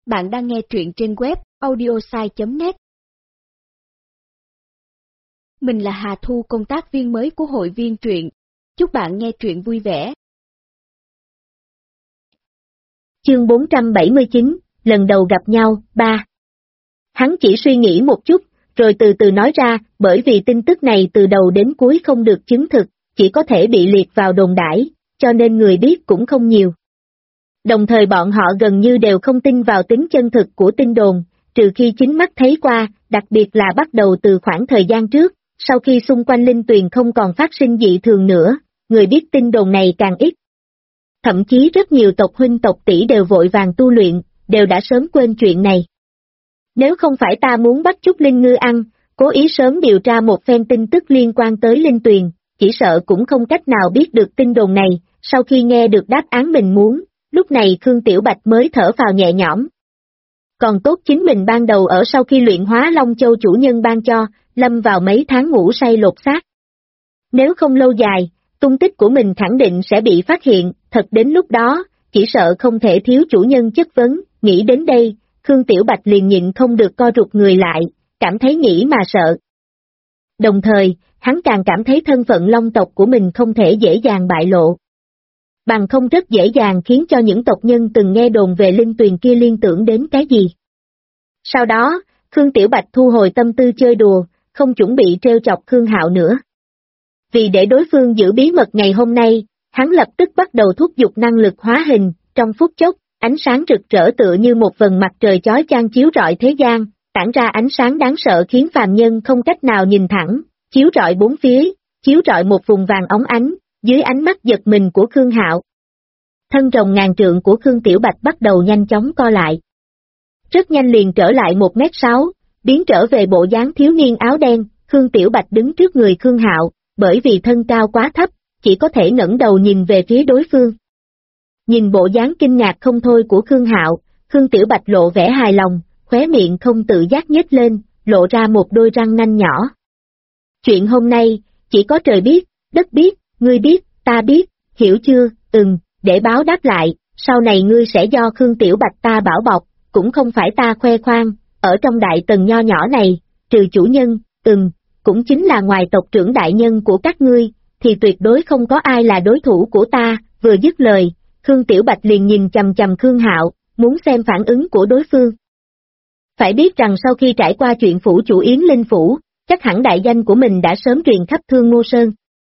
Bạn đang nghe truyện trên web audiosai.net. Mình là Hà Thu, công tác viên mới của hội viên truyện. Chúc bạn nghe truyện vui vẻ. Chương 479, lần đầu gặp nhau, 3. Hắn chỉ suy nghĩ một chút, rồi từ từ nói ra, bởi vì tin tức này từ đầu đến cuối không được chứng thực, chỉ có thể bị liệt vào đồn đãi, cho nên người biết cũng không nhiều. Đồng thời bọn họ gần như đều không tin vào tính chân thực của tin đồn, trừ khi chính mắt thấy qua, đặc biệt là bắt đầu từ khoảng thời gian trước, sau khi xung quanh linh tuyền không còn phát sinh dị thường nữa, người biết tin đồn này càng ít. Thậm chí rất nhiều tộc huynh tộc tỷ đều vội vàng tu luyện, đều đã sớm quên chuyện này. Nếu không phải ta muốn bắt chúc Linh Ngư ăn, cố ý sớm điều tra một phen tin tức liên quan tới linh tuyền, chỉ sợ cũng không cách nào biết được tin đồn này. Sau khi nghe được đáp án mình muốn, lúc này Khương Tiểu Bạch mới thở phào nhẹ nhõm. Còn tốt chính mình ban đầu ở sau khi luyện hóa Long Châu chủ nhân ban cho, lâm vào mấy tháng ngủ say lột xác. Nếu không lâu dài, tung tích của mình khẳng định sẽ bị phát hiện, thật đến lúc đó, chỉ sợ không thể thiếu chủ nhân chất vấn. Nghĩ đến đây, Khương Tiểu Bạch liền nhịn không được co rụt người lại, cảm thấy nghĩ mà sợ. Đồng thời, hắn càng cảm thấy thân phận Long tộc của mình không thể dễ dàng bại lộ. Bằng không rất dễ dàng khiến cho những tộc nhân từng nghe đồn về linh tuyền kia liên tưởng đến cái gì. Sau đó, Khương Tiểu Bạch thu hồi tâm tư chơi đùa, không chuẩn bị trêu chọc Khương Hạo nữa. Vì để đối phương giữ bí mật ngày hôm nay, hắn lập tức bắt đầu thúc giục năng lực hóa hình, trong phút chốc, ánh sáng rực rỡ tựa như một vầng mặt trời chói chang chiếu rọi thế gian, tản ra ánh sáng đáng sợ khiến phàm nhân không cách nào nhìn thẳng, chiếu rọi bốn phía, chiếu rọi một vùng vàng óng ánh, dưới ánh mắt giật mình của Khương Hạo. Thân rồng ngàn trượng của Khương Tiểu Bạch bắt đầu nhanh chóng co lại. Rất nhanh liền trở lại 1m6, biến trở về bộ dáng thiếu niên áo đen. Khương Tiểu Bạch đứng trước người Khương Hạo, bởi vì thân cao quá thấp, chỉ có thể ngẩng đầu nhìn về phía đối phương. Nhìn bộ dáng kinh ngạc không thôi của Khương Hạo, Khương Tiểu Bạch lộ vẻ hài lòng, khóe miệng không tự giác nhếch lên, lộ ra một đôi răng nanh nhỏ. Chuyện hôm nay, chỉ có trời biết, đất biết, ngươi biết, ta biết, hiểu chưa? Để báo đáp lại, sau này ngươi sẽ do Khương Tiểu Bạch ta bảo bọc, cũng không phải ta khoe khoang, ở trong đại tần nho nhỏ này, trừ chủ nhân, cũng chính là ngoài tộc trưởng đại nhân của các ngươi, thì tuyệt đối không có ai là đối thủ của ta. Vừa dứt lời, Khương Tiểu Bạch liền nhìn chằm chằm Khương Hạo, muốn xem phản ứng của đối phương. Phải biết rằng sau khi trải qua chuyện phủ chủ Yến Linh Phủ, chắc hẳn đại danh của mình đã sớm truyền khắp Thương Ngô Sơn.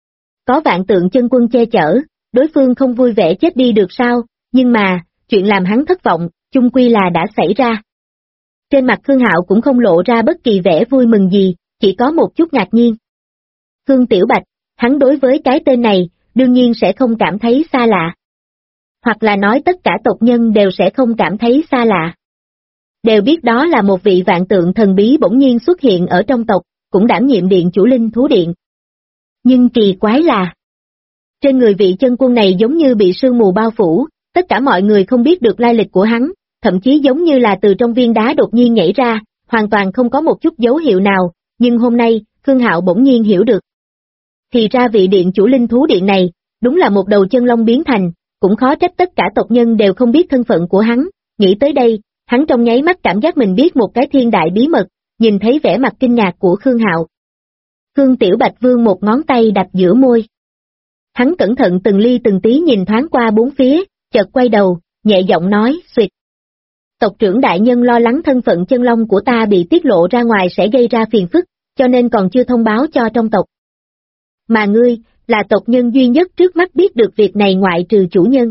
Có vạn tượng chân quân che chở, đối phương không vui vẻ chết đi được sao, nhưng mà, chuyện làm hắn thất vọng, chung quy là đã xảy ra. Trên mặt Khương Hạo cũng không lộ ra bất kỳ vẻ vui mừng gì, chỉ có một chút ngạc nhiên. Khương Tiểu Bạch, hắn đối với cái tên này, đương nhiên sẽ không cảm thấy xa lạ. Hoặc là nói tất cả tộc nhân đều sẽ không cảm thấy xa lạ. Đều biết đó là một vị vạn tượng thần bí bỗng nhiên xuất hiện ở trong tộc, cũng đảm nhiệm điện chủ linh thú điện. Nhưng kỳ quái là, trên người vị chân quân này giống như bị sương mù bao phủ, tất cả mọi người không biết được lai lịch của hắn, thậm chí giống như là từ trong viên đá đột nhiên nhảy ra, hoàn toàn không có một chút dấu hiệu nào, nhưng hôm nay, Khương Hạo bỗng nhiên hiểu được. Thì ra vị điện chủ linh thú điện này, đúng là một đầu chân long biến thành, cũng khó trách tất cả tộc nhân đều không biết thân phận của hắn. Nghĩ tới đây, hắn trong nháy mắt cảm giác mình biết một cái thiên đại bí mật, nhìn thấy vẻ mặt kinh ngạc của Khương Hạo. Khương Tiểu Bạch vươn một ngón tay đặt giữa môi. Hắn cẩn thận từng ly từng tí nhìn thoáng qua bốn phía, chợt quay đầu, nhẹ giọng nói, xuyệt. Tộc trưởng đại nhân lo lắng thân phận chân long của ta bị tiết lộ ra ngoài sẽ gây ra phiền phức, cho nên còn chưa thông báo cho trong tộc. Mà ngươi, là tộc nhân duy nhất trước mắt biết được việc này ngoại trừ chủ nhân.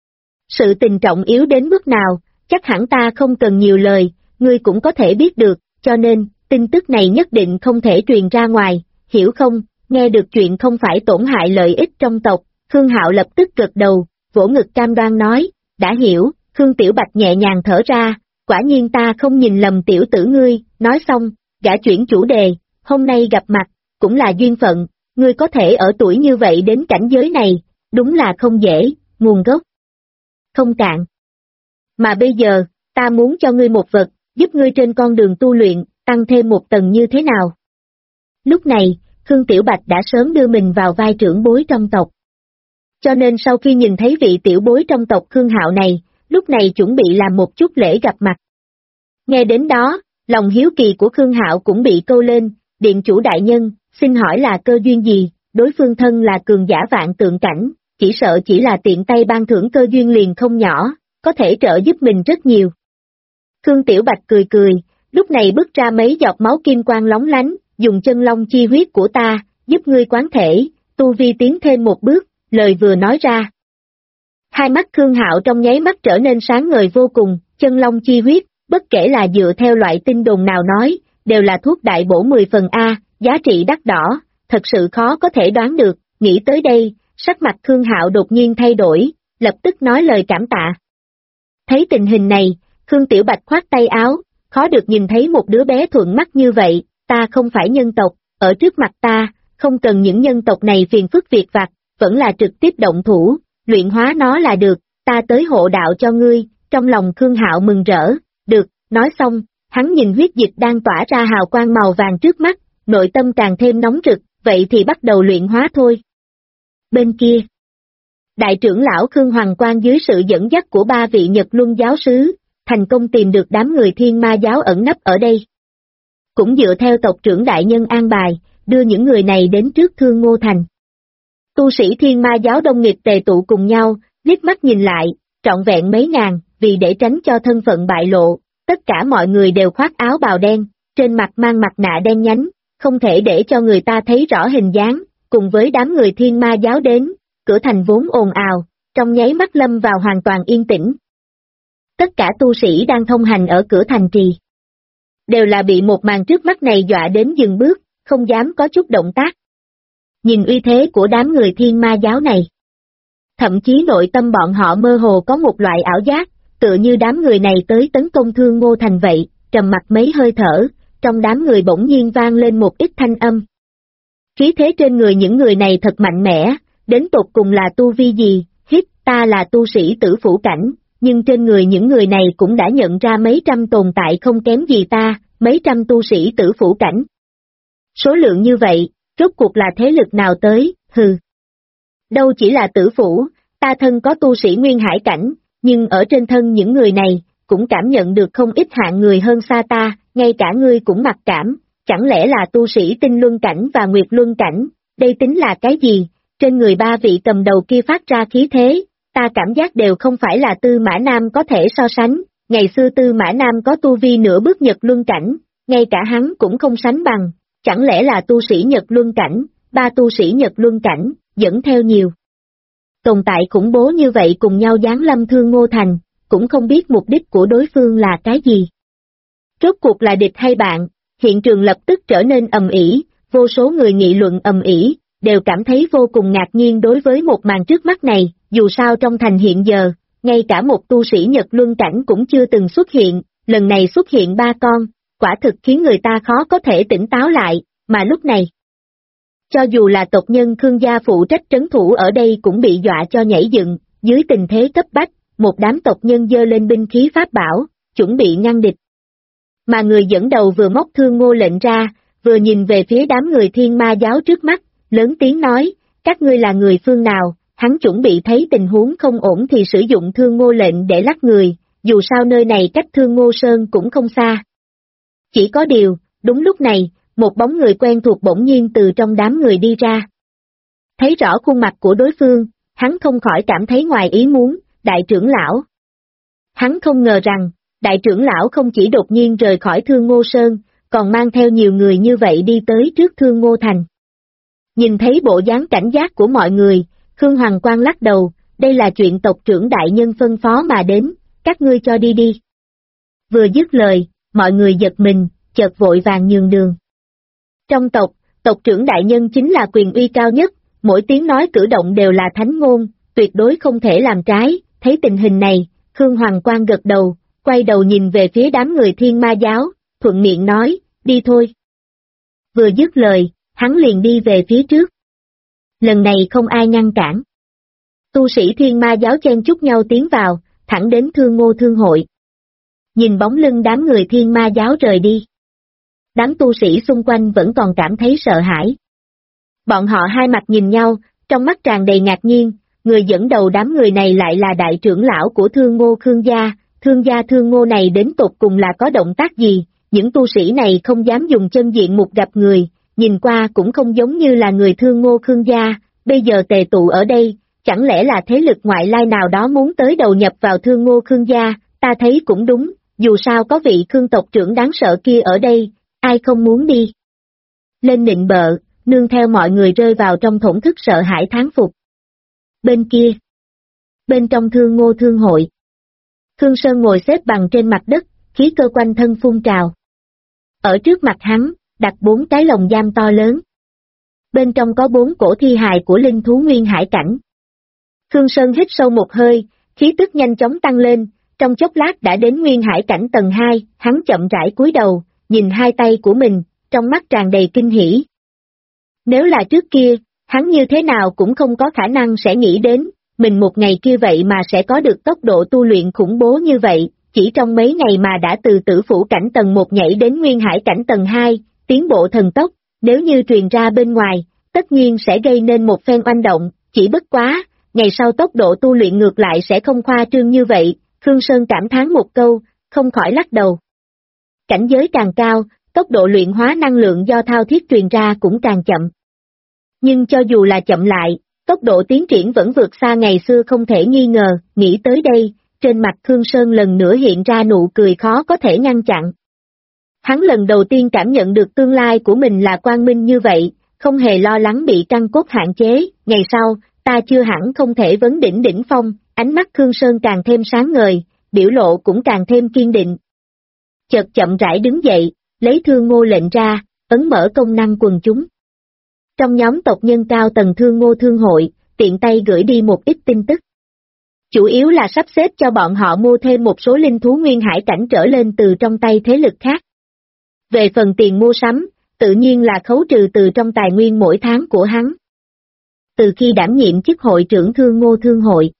Sự tình trọng yếu đến mức nào, chắc hẳn ta không cần nhiều lời, ngươi cũng có thể biết được, cho nên, tin tức này nhất định không thể truyền ra ngoài, hiểu không? Nghe được chuyện không phải tổn hại lợi ích trong tộc, Khương Hạo lập tức gật đầu, vỗ ngực cam đoan nói, đã hiểu. Khương Tiểu Bạch nhẹ nhàng thở ra, quả nhiên ta không nhìn lầm tiểu tử ngươi. Nói xong, gã chuyển chủ đề, hôm nay gặp mặt, cũng là duyên phận, ngươi có thể ở tuổi như vậy đến cảnh giới này, đúng là không dễ. Nguồn gốc không cạn. Mà bây giờ, ta muốn cho ngươi một vật, giúp ngươi trên con đường tu luyện, tăng thêm một tầng như thế nào? Lúc này, Khương Tiểu Bạch đã sớm đưa mình vào vai trưởng bối trong tộc. Cho nên sau khi nhìn thấy vị tiểu bối trong tộc Khương Hạo này, lúc này chuẩn bị làm một chút lễ gặp mặt. Nghe đến đó, lòng hiếu kỳ của Khương Hạo cũng bị câu lên, điện chủ đại nhân, xin hỏi là cơ duyên gì, đối phương thân là cường giả vạn tượng cảnh, chỉ sợ chỉ là tiện tay ban thưởng cơ duyên liền không nhỏ, có thể trợ giúp mình rất nhiều. Khương Tiểu Bạch cười cười, lúc này bước ra mấy giọt máu kim quang lóng lánh, dùng chân long chi huyết của ta, giúp ngươi quán thể, tu vi tiến thêm một bước, lời vừa nói ra. Hai mắt Khương Hạo trong nháy mắt trở nên sáng ngời vô cùng, chân long chi huyết, bất kể là dựa theo loại tin đồn nào nói, đều là thuốc đại bổ 10 phần A, giá trị đắt đỏ, thật sự khó có thể đoán được, nghĩ tới đây, sắc mặt Khương Hạo đột nhiên thay đổi, lập tức nói lời cảm tạ. Thấy tình hình này, Khương Tiểu Bạch khoát tay áo, khó được nhìn thấy một đứa bé thuận mắt như vậy, ta không phải nhân tộc, ở trước mặt ta, không cần những nhân tộc này phiền phức việc vặt, vẫn là trực tiếp động thủ, luyện hóa nó là được, ta tới hộ đạo cho ngươi, trong lòng Khương Hạo mừng rỡ, được, nói xong, hắn nhìn huyết dịch đang tỏa ra hào quang màu vàng trước mắt, nội tâm càng thêm nóng rực, vậy thì bắt đầu luyện hóa thôi. Bên kia, đại trưởng lão Khương Hoàng Quang dưới sự dẫn dắt của 3 vị Nhật Luân giáo sứ, thành công tìm được đám người Thiên Ma giáo ẩn nấp ở đây. Cũng dựa theo tộc trưởng đại nhân an bài, đưa những người này đến trước Thương Ngô Thành. Tu sĩ Thiên Ma giáo đông nghịt tề tụ cùng nhau, liếc mắt nhìn lại, trọn vẹn mấy ngàn, vì để tránh cho thân phận bại lộ, tất cả mọi người đều khoác áo bào đen, trên mặt mang mặt nạ đen nhánh, không thể để cho người ta thấy rõ hình dáng, cùng với đám người Thiên Ma giáo đến, cửa thành vốn ồn ào, trong nháy mắt lâm vào hoàn toàn yên tĩnh. Tất cả tu sĩ đang thông hành ở cửa thành trì, đều là bị một màn trước mắt này dọa đến dừng bước, không dám có chút động tác. Nhìn uy thế của đám người Thiên Ma giáo này, thậm chí nội tâm bọn họ mơ hồ có một loại ảo giác, tựa như đám người này tới tấn công Thương Ngô Thành vậy, trầm mặc mấy hơi thở, trong đám người bỗng nhiên vang lên một ít thanh âm. Khí thế trên người những người này thật mạnh mẽ, đến tột cùng là tu vi gì, hít, ta là tu sĩ tử phủ cảnh, nhưng trên người những người này cũng đã nhận ra mấy trăm tồn tại không kém gì ta, mấy trăm tu sĩ tử phủ cảnh. Số lượng như vậy, rốt cuộc là thế lực nào tới, hừ. Đâu chỉ là tử phủ, ta thân có tu sĩ nguyên hải cảnh, nhưng ở trên thân những người này, cũng cảm nhận được không ít hạng người hơn xa ta, ngay cả ngươi cũng mặc cảm, chẳng lẽ là tu sĩ tinh luân cảnh và nguyệt luân cảnh, đây tính là cái gì, trên người 3 vị cầm đầu kia phát ra khí thế, ta cảm giác đều không phải là Tư Mã Nam có thể so sánh, ngày xưa Tư Mã Nam có tu vi nửa bước Nhật luân cảnh, ngay cả hắn cũng không sánh bằng, chẳng lẽ là tu sĩ Nhật luân cảnh, 3 tu sĩ Nhật luân cảnh, dẫn theo nhiều tồn tại khủng bố như vậy cùng nhau giáng lâm Thương Ngô Thành, cũng không biết mục đích của đối phương là cái gì. Rốt cuộc là địch hay bạn, hiện trường lập tức trở nên ầm ĩ, vô số người nghị luận ầm ĩ, đều cảm thấy vô cùng ngạc nhiên đối với một màn trước mắt này, dù sao trong thành hiện giờ, ngay cả một tu sĩ Nhật luân cảnh cũng chưa từng xuất hiện, lần này xuất hiện 3 con, quả thực khiến người ta khó có thể tỉnh táo lại, mà lúc này, cho dù là tộc nhân Khương gia phụ trách trấn thủ ở đây cũng bị dọa cho nhảy dựng, dưới tình thế cấp bách, một đám tộc nhân giơ lên binh khí pháp bảo, chuẩn bị ngăn địch. Mà người dẫn đầu vừa móc Thương Ngô lệnh ra, vừa nhìn về phía đám người Thiên Ma giáo trước mắt, lớn tiếng nói, các ngươi là người phương nào, hắn chuẩn bị thấy tình huống không ổn thì sử dụng Thương Ngô lệnh để lắc người, dù sao nơi này cách Thương Ngô Sơn cũng không xa. Chỉ có điều, đúng lúc này, một bóng người quen thuộc bỗng nhiên từ trong đám người đi ra. Thấy rõ khuôn mặt của đối phương, hắn không khỏi cảm thấy ngoài ý muốn, đại trưởng lão. Hắn không ngờ rằng, đại trưởng lão không chỉ đột nhiên rời khỏi Thương Ngô Sơn, còn mang theo nhiều người như vậy đi tới trước Thương Ngô Thành. Nhìn thấy bộ dáng cảnh giác của mọi người, Khương Hoàng Quang lắc đầu, đây là chuyện tộc trưởng đại nhân phân phó mà đến, các ngươi cho đi đi. Vừa dứt lời, mọi người giật mình, chợt vội vàng nhường đường. Trong tộc, tộc trưởng đại nhân chính là quyền uy cao nhất, mỗi tiếng nói cử động đều là thánh ngôn, tuyệt đối không thể làm trái, thấy tình hình này, Khương Hoàng Quang gật đầu, quay đầu nhìn về phía đám người Thiên Ma giáo, thuận miệng nói, đi thôi. Vừa dứt lời, hắn liền đi về phía trước. Lần này không ai ngăn cản. Tu sĩ Thiên Ma giáo chen chúc nhau tiến vào, thẳng đến Thương Ngô Thương hội. Nhìn bóng lưng đám người Thiên Ma giáo rời đi. Đám tu sĩ xung quanh vẫn còn cảm thấy sợ hãi. Bọn họ hai mặt nhìn nhau, trong mắt tràn đầy ngạc nhiên, người dẫn đầu đám người này lại là đại trưởng lão của Thương Ngô Khương gia. Thương Ngô này đến tột cùng là có động tác gì, những tu sĩ này không dám dùng chân diện mục gặp người, nhìn qua cũng không giống như là người Thương Ngô Khương gia, bây giờ tề tụ ở đây, chẳng lẽ là thế lực ngoại lai nào đó muốn tới đầu nhập vào Thương Ngô Khương gia, ta thấy cũng đúng, dù sao có vị Khương tộc trưởng đáng sợ kia ở đây, ai không muốn đi. Lên nịnh bợ, nương theo mọi người rơi vào trong thổn thức sợ hãi thán phục. Bên kia, bên trong Thương Ngô Thương hội, Khương Sơn ngồi xếp bằng trên mặt đất, khí cơ quanh thân phun trào. Ở trước mặt hắn, đặt 4 cái lồng giam to lớn. Bên trong có 4 cổ thi hài của linh thú nguyên hải cảnh. Khương Sơn hít sâu một hơi, khí tức nhanh chóng tăng lên, trong chốc lát đã đến nguyên hải cảnh tầng 2, hắn chậm rãi cúi đầu, nhìn hai tay của mình, trong mắt tràn đầy kinh hỉ. Nếu là trước kia, hắn như thế nào cũng không có khả năng sẽ nghĩ đến, mình một ngày kia vậy mà sẽ có được tốc độ tu luyện khủng bố như vậy, chỉ trong mấy ngày mà đã từ tử phủ cảnh tầng 1 nhảy đến nguyên hải cảnh tầng 2, tiến bộ thần tốc, nếu như truyền ra bên ngoài, tất nhiên sẽ gây nên một phen oanh động, chỉ bất quá, ngày sau tốc độ tu luyện ngược lại sẽ không khoa trương như vậy, Khương Sơn cảm thán một câu, không khỏi lắc đầu. Cảnh giới càng cao, tốc độ luyện hóa năng lượng do thao thiết truyền ra cũng càng chậm. Nhưng cho dù là chậm lại, tốc độ tiến triển vẫn vượt xa ngày xưa không thể nghi ngờ, nghĩ tới đây, trên mặt Khương Sơn lần nữa hiện ra nụ cười khó có thể ngăn chặn. Hắn lần đầu tiên cảm nhận được tương lai của mình là quang minh như vậy, không hề lo lắng bị căn cốt hạn chế, ngày sau, ta chưa hẳn không thể vấn đỉnh đỉnh phong, ánh mắt Khương Sơn càng thêm sáng ngời, biểu lộ cũng càng thêm kiên định. Chợt chậm rãi đứng dậy, lấy Thương Ngô lệnh ra, ấn mở công năng quần chúng. Trong nhóm tộc nhân cao tầng Thương Ngô Thương hội, tiện tay gửi đi một ít tin tức. Chủ yếu là sắp xếp cho bọn họ mua thêm một số linh thú nguyên hải cảnh trở lên từ trong tay thế lực khác. Về phần tiền mua sắm, tự nhiên là khấu trừ từ trong tài nguyên mỗi tháng của hắn. Từ khi đảm nhiệm chức hội trưởng Thương Ngô Thương hội,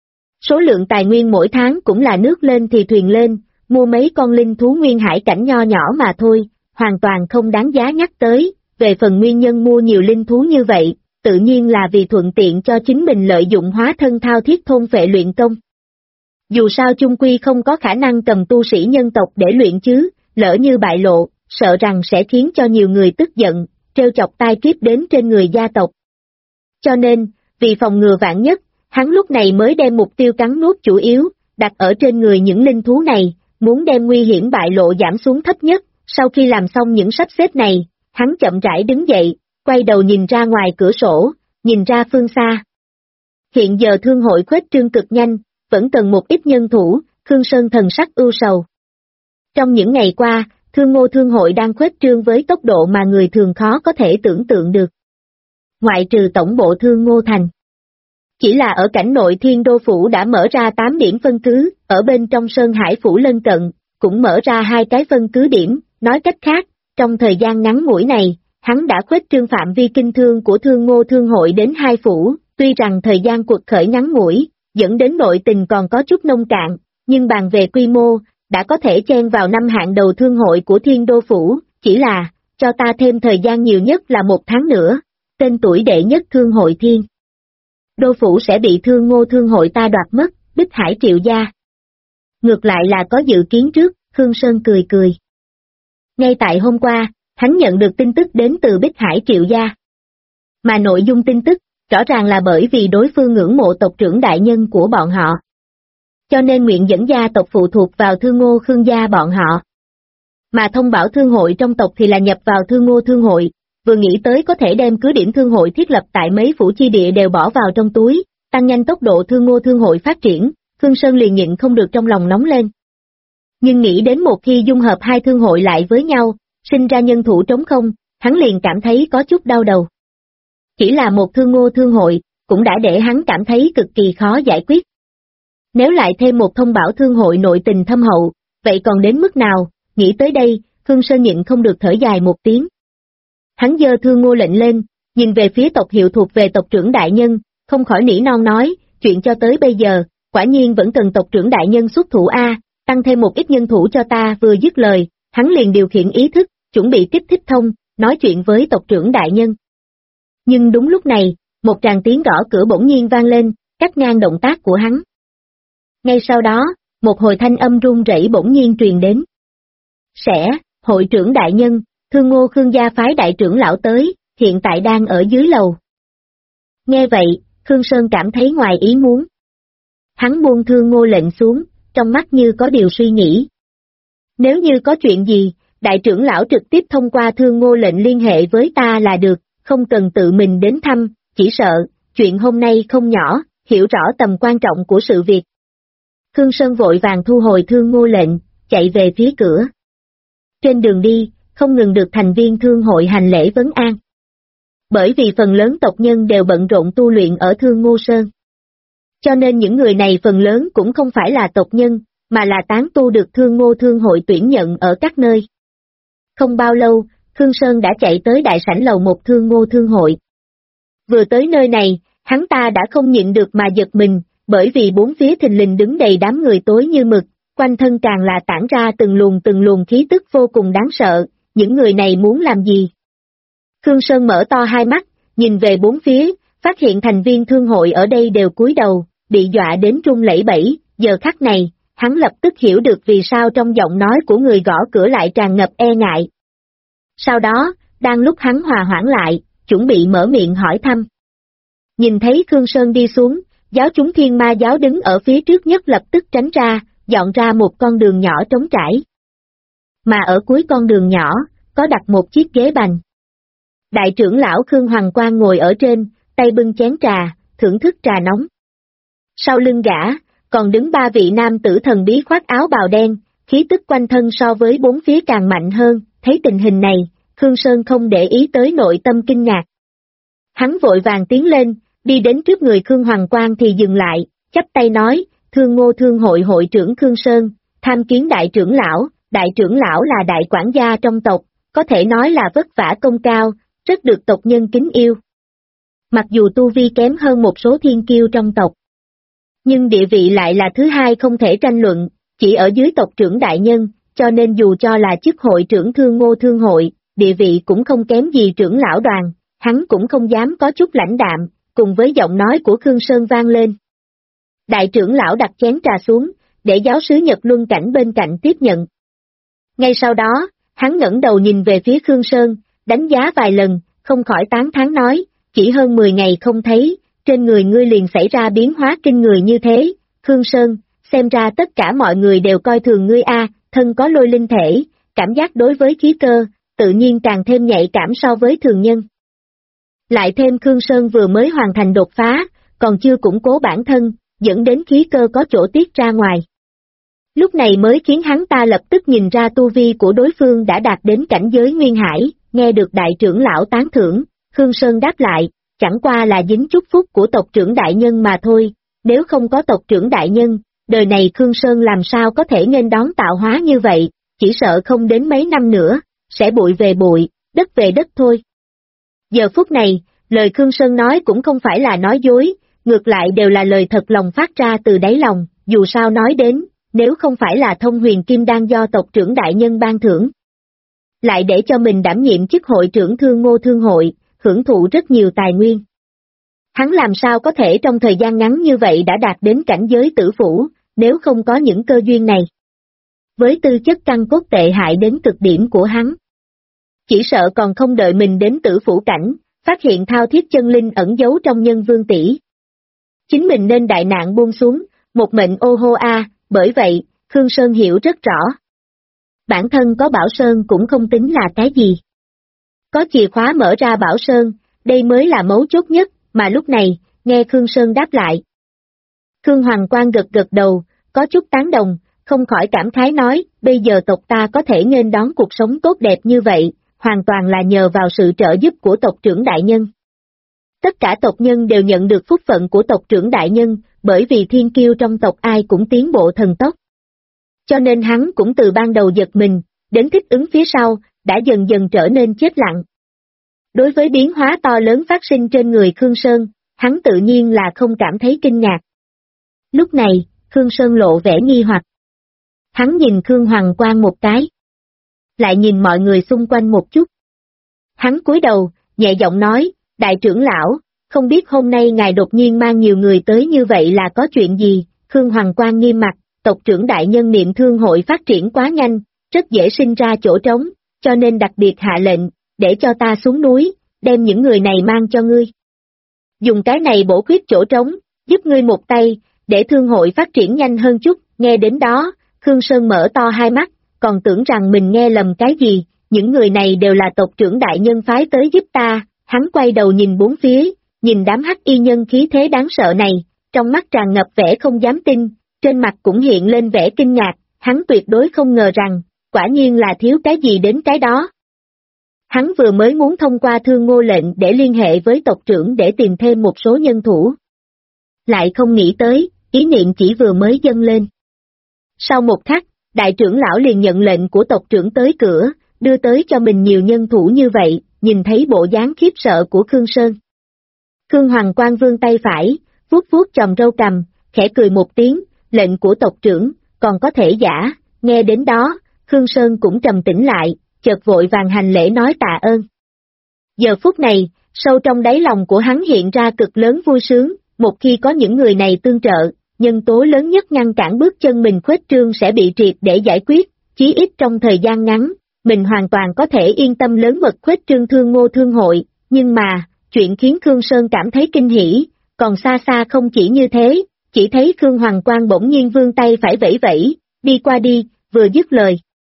số lượng tài nguyên mỗi tháng cũng là nước lên thì thuyền lên, mua mấy con linh thú nguyên hải cảnh nho nhỏ mà thôi, hoàn toàn không đáng giá nhắc tới. Về phần nguyên nhân mua nhiều linh thú như vậy, tự nhiên là vì thuận tiện cho chính mình lợi dụng hóa thân thao thiết thôn phệ luyện công. Dù sao chung quy không có khả năng cầm tu sĩ nhân tộc để luyện chứ, lỡ như bại lộ, sợ rằng sẽ khiến cho nhiều người tức giận, trêu chọc tai kiếp đến trên người gia tộc. Cho nên, vì phòng ngừa vạn nhất, hắn lúc này mới đem mục tiêu cắn nuốt chủ yếu, đặt ở trên người những linh thú này, muốn đem nguy hiểm bại lộ giảm xuống thấp nhất. Sau khi làm xong những sắp xếp này, hắn chậm rãi đứng dậy, quay đầu nhìn ra ngoài cửa sổ, nhìn ra phương xa. Hiện giờ thương hội khuếch trương cực nhanh, vẫn cần một ít nhân thủ, Khương Sơn thần sắc ưu sầu. Trong những ngày qua, Thương Ngô Thương hội đang khuếch trương với tốc độ mà người thường khó có thể tưởng tượng được. Ngoại trừ tổng bộ Thương Ngô Thành. Chỉ là ở cảnh nội Thiên Đô Phủ đã mở ra 8 điểm phân cứ, ở bên trong Sơn Hải Phủ lân cận, cũng mở ra 2 cái phân cứ điểm, nói cách khác, trong thời gian ngắn ngủi này, hắn đã khuếch trương phạm vi kinh thương của Thương Ngô Thương hội đến 2 phủ, tuy rằng thời gian cuộc khởi ngắn ngủi, dẫn đến nội tình còn có chút nông cạn, nhưng bàn về quy mô, đã có thể chen vào 5 hạng đầu thương hội của Thiên Đô Phủ, chỉ là, cho ta thêm thời gian nhiều nhất là 1 tháng nữa, tên tuổi đệ nhất thương hội Thiên Đô Phủ sẽ bị Thương Ngô Thương hội ta đoạt mất, Bích Hải Triệu gia. Ngược lại là có dự kiến trước, Khương Sơn cười cười. Ngay tại hôm qua, hắn nhận được tin tức đến từ Bích Hải Triệu gia. Mà nội dung tin tức, rõ ràng là bởi vì đối phương ngưỡng mộ tộc trưởng đại nhân của bọn họ. Cho nên nguyện dẫn gia tộc phụ thuộc vào Thương Ngô Khương gia bọn họ. Mà thông báo thương hội trong tộc thì là nhập vào Thương Ngô Thương hội, vừa nghĩ tới có thể đem cứ điểm thương hội thiết lập tại mấy phủ chi địa đều bỏ vào trong túi, tăng nhanh tốc độ Thương Ngô Thương hội phát triển, Khương Sơn liền nhịn không được trong lòng nóng lên. Nhưng nghĩ đến một khi dung hợp 2 thương hội lại với nhau, sinh ra nhân thủ trống không, hắn liền cảm thấy có chút đau đầu. Chỉ là một Thương Ngô Thương hội, cũng đã để hắn cảm thấy cực kỳ khó giải quyết. Nếu lại thêm một thông bảo thương hội nội tình thâm hậu, vậy còn đến mức nào, nghĩ tới đây, Khương Sơn nhịn không được thở dài một tiếng. Hắn giơ Thương Ngô lệnh lên, nhìn về phía tộc hiệu thuộc về tộc trưởng đại nhân, không khỏi nỉ non nói, chuyện cho tới bây giờ, quả nhiên vẫn cần tộc trưởng đại nhân xuất thủ tăng thêm một ít nhân thủ cho ta. Vừa dứt lời, hắn liền điều khiển ý thức, chuẩn bị kích thích thông, nói chuyện với tộc trưởng đại nhân. Nhưng đúng lúc này, một tràng tiếng gõ cửa bỗng nhiên vang lên, cắt ngang động tác của hắn. Ngay sau đó, một hồi thanh âm run rẩy bỗng nhiên truyền đến. Hội trưởng đại nhân, Thương Ngô Khương gia phái đại trưởng lão tới, hiện tại đang ở dưới lầu. Nghe vậy, Khương Sơn cảm thấy ngoài ý muốn. Hắn buông Thương Ngô lệnh xuống, trong mắt như có điều suy nghĩ. Nếu như có chuyện gì, đại trưởng lão trực tiếp thông qua Thương Ngô lệnh liên hệ với ta là được, không cần tự mình đến thăm, chỉ sợ, chuyện hôm nay không nhỏ, hiểu rõ tầm quan trọng của sự việc. Khương Sơn vội vàng thu hồi Thương Ngô lệnh, chạy về phía cửa. Trên đường đi, không ngừng được thành viên thương hội hành lễ vấn an. Bởi vì phần lớn tộc nhân đều bận rộn tu luyện ở Thương Ngô Sơn. Cho nên những người này phần lớn cũng không phải là tộc nhân, mà là tán tu được Thương Ngô Thương hội tuyển nhận ở các nơi. Không bao lâu, Khương Sơn đã chạy tới đại sảnh lầu một Thương Ngô Thương hội. Vừa tới nơi này, hắn ta đã không nhịn được mà giật mình, bởi vì bốn phía thình lình đứng đầy đám người tối như mực, quanh thân càng là tản ra từng luồng khí tức vô cùng đáng sợ, những người này muốn làm gì? Khương Sơn mở to hai mắt, nhìn về bốn phía, phát hiện thành viên thương hội ở đây đều cúi đầu, bị dọa đến run lẩy bẩy, giờ khắc này, hắn lập tức hiểu được vì sao trong giọng nói của người gõ cửa lại tràn ngập e ngại. Sau đó, đang lúc hắn hòa hoãn lại, chuẩn bị mở miệng hỏi thăm. Nhìn thấy Khương Sơn đi xuống, giáo chúng Thiên Ma giáo đứng ở phía trước nhất lập tức tránh ra, dọn ra một con đường nhỏ trống trải. Mà ở cuối con đường nhỏ, có đặt một chiếc ghế bành. Đại trưởng lão Khương Hoàng Quang ngồi ở trên, tay bưng chén trà, thưởng thức trà nóng. Sau lưng gã, còn đứng ba vị nam tử thần bí khoác áo bào đen, khí tức quanh thân so với bốn phía càng mạnh hơn, thấy tình hình này, Khương Sơn không để ý tới nội tâm kinh ngạc. Hắn vội vàng tiến lên, đi đến trước người Khương Hoàng Quang thì dừng lại, chắp tay nói, Thương Ngô Thương hội hội trưởng Khương Sơn, tham kiến đại trưởng lão là đại quản gia trong tộc, có thể nói là vất vả công cao, rất được tộc nhân kính yêu. Mặc dù tu vi kém hơn một số thiên kiêu trong tộc, nhưng địa vị lại là thứ hai không thể tranh luận, chỉ ở dưới tộc trưởng đại nhân, cho nên dù cho là chức hội trưởng Thương Ngô Thương hội, địa vị cũng không kém gì trưởng lão đoàn, hắn cũng không dám có chút lãnh đạm, cùng với giọng nói của Khương Sơn vang lên. Đại trưởng lão đặt chén trà xuống, để giáo sứ Nhật Luân Cảnh bên cạnh tiếp nhận. Ngay sau đó, hắn ngẩng đầu nhìn về phía Khương Sơn, đánh giá vài lần, không khỏi tán thán nói, chỉ hơn 10 ngày không thấy, trên người ngươi liền xảy ra biến hóa kinh người như thế, Khương Sơn, xem ra tất cả mọi người đều coi thường ngươi thân có lôi linh thể, cảm giác đối với khí cơ, tự nhiên càng thêm nhạy cảm so với thường nhân. Lại thêm Khương Sơn vừa mới hoàn thành đột phá, còn chưa củng cố bản thân, dẫn đến khí cơ có chỗ tiết ra ngoài. Lúc này mới khiến hắn ta lập tức nhìn ra tu vi của đối phương đã đạt đến cảnh giới nguyên hải, nghe được đại trưởng lão tán thưởng, Khương Sơn đáp lại, chẳng qua là dính chúc phúc của tộc trưởng đại nhân mà thôi, nếu không có tộc trưởng đại nhân, đời này Khương Sơn làm sao có thể nghênh đón tạo hóa như vậy, chỉ sợ không đến mấy năm nữa, sẽ bụi về bụi, đất về đất thôi. Giờ phút này, lời Khương Sơn nói cũng không phải là nói dối, ngược lại đều là lời thật lòng phát ra từ đáy lòng, dù sao nói đến, nếu không phải là thông huyền kim đan do tộc trưởng đại nhân ban thưởng. Lại để cho mình đảm nhiệm chức hội trưởng Thương Ngô Thương hội, hưởng thụ rất nhiều tài nguyên. Hắn làm sao có thể trong thời gian ngắn như vậy đã đạt đến cảnh giới tử phủ, nếu không có những cơ duyên này. Với tư chất căn cốt tệ hại đến cực điểm của hắn, chỉ sợ còn không đợi mình đến tử phủ cảnh, phát hiện thao thiết chân linh ẩn giấu trong nhân vương tỷ. Chính mình nên đại nạn buông xuống, một mệnh ô hô bởi vậy, Khương Sơn hiểu rất rõ. Bản thân có Bảo Sơn cũng không tính là cái gì. Có chìa khóa mở ra Bảo Sơn, đây mới là mấu chốt nhất, mà lúc này, nghe Khương Sơn đáp lại. Khương Hoàng Quang gật gật đầu, có chút tán đồng, không khỏi cảm khái nói, bây giờ tộc ta có thể nghênh đón cuộc sống tốt đẹp như vậy, hoàn toàn là nhờ vào sự trợ giúp của tộc trưởng đại nhân. Tất cả tộc nhân đều nhận được phúc phận của tộc trưởng đại nhân, bởi vì thiên kiêu trong tộc ai cũng tiến bộ thần tốc. Cho nên hắn cũng từ ban đầu giật mình, đến thích ứng phía sau, đã dần dần trở nên chết lặng. Đối với biến hóa to lớn phát sinh trên người Khương Sơn, hắn tự nhiên là không cảm thấy kinh ngạc. Lúc này, Khương Sơn lộ vẻ nghi hoặc. Hắn nhìn Khương Hoàng Quang một cái. Lại nhìn mọi người xung quanh một chút. Hắn cúi đầu, nhẹ giọng nói, đại trưởng lão, không biết hôm nay ngài đột nhiên mang nhiều người tới như vậy là có chuyện gì? Khương Hoằng Quang nghiêm mặt, tộc trưởng đại nhân niệm thương hội phát triển quá nhanh, rất dễ sinh ra chỗ trống, cho nên đặc biệt hạ lệnh, để cho ta xuống núi, đem những người này mang cho ngươi. Dùng cái này bổ khuyết chỗ trống, giúp ngươi một tay, để thương hội phát triển nhanh hơn chút. Nghe đến đó, Khương Sơn mở to hai mắt, còn tưởng rằng mình nghe lầm cái gì, những người này đều là tộc trưởng đại nhân phái tới giúp ta. Hắn quay đầu nhìn bốn phía, nhìn đám hắc y nhân khí thế đáng sợ này, trong mắt tràn ngập vẻ không dám tin, trên mặt cũng hiện lên vẻ kinh ngạc, hắn tuyệt đối không ngờ rằng, quả nhiên là thiếu cái gì đến cái đó. Hắn vừa mới muốn thông qua Thương Ngô lệnh để liên hệ với tộc trưởng để tìm thêm một số nhân thủ. Lại không nghĩ tới, ý niệm chỉ vừa mới dâng lên. Sau một khắc, đại trưởng lão liền nhận lệnh của tộc trưởng tới cửa, đưa tới cho mình nhiều nhân thủ như vậy, nhìn thấy bộ dáng khiếp sợ của Khương Sơn. Khương Hoằng Quang vươn tay phải, vuốt vuốt chòm râu cằm, khẽ cười một tiếng, lệnh của tộc trưởng, còn có thể giả, nghe đến đó, Khương Sơn cũng trầm tĩnh lại, chợt vội vàng hành lễ nói tạ ơn. Giờ phút này, sâu trong đáy lòng của hắn hiện ra cực lớn vui sướng, một khi có những người này tương trợ, nhân tố lớn nhất ngăn cản bước chân mình khuếch trương sẽ bị triệt để giải quyết, chí ít trong thời gian ngắn, mình hoàn toàn có thể yên tâm lớn mật khuếch trương Thương Ngô thương hội, nhưng mà, chuyện khiến Khương Sơn cảm thấy kinh hỉ, còn xa xa không chỉ như thế, chỉ thấy Khương Hoằng Quang bỗng nhiên vươn tay phải vẫy vẫy, đi qua đi, vừa dứt lời.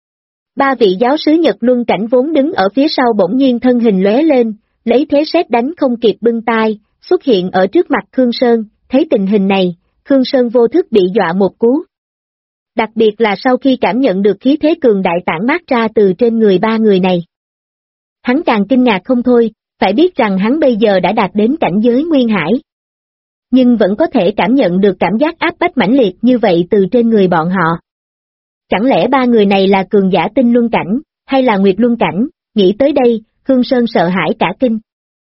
Ba vị giáo sứ Nhật Luân Cảnh vốn đứng ở phía sau bỗng nhiên thân hình lóe lên, lấy thế sét đánh không kịp bưng tai, xuất hiện ở trước mặt Khương Sơn, thấy tình hình này, Khương Sơn vô thức bị dọa một cú. Đặc biệt là sau khi cảm nhận được khí thế cường đại tản mát ra từ trên người ba người này. Hắn càng kinh ngạc không thôi, phải biết rằng hắn bây giờ đã đạt đến cảnh giới nguyên hải. Nhưng vẫn có thể cảm nhận được cảm giác áp bách mãnh liệt như vậy từ trên người bọn họ. Chẳng lẽ ba người này là cường giả tinh luân cảnh, hay là nguyệt luân cảnh? Nghĩ tới đây, Khương Sơn sợ hãi cả kinh.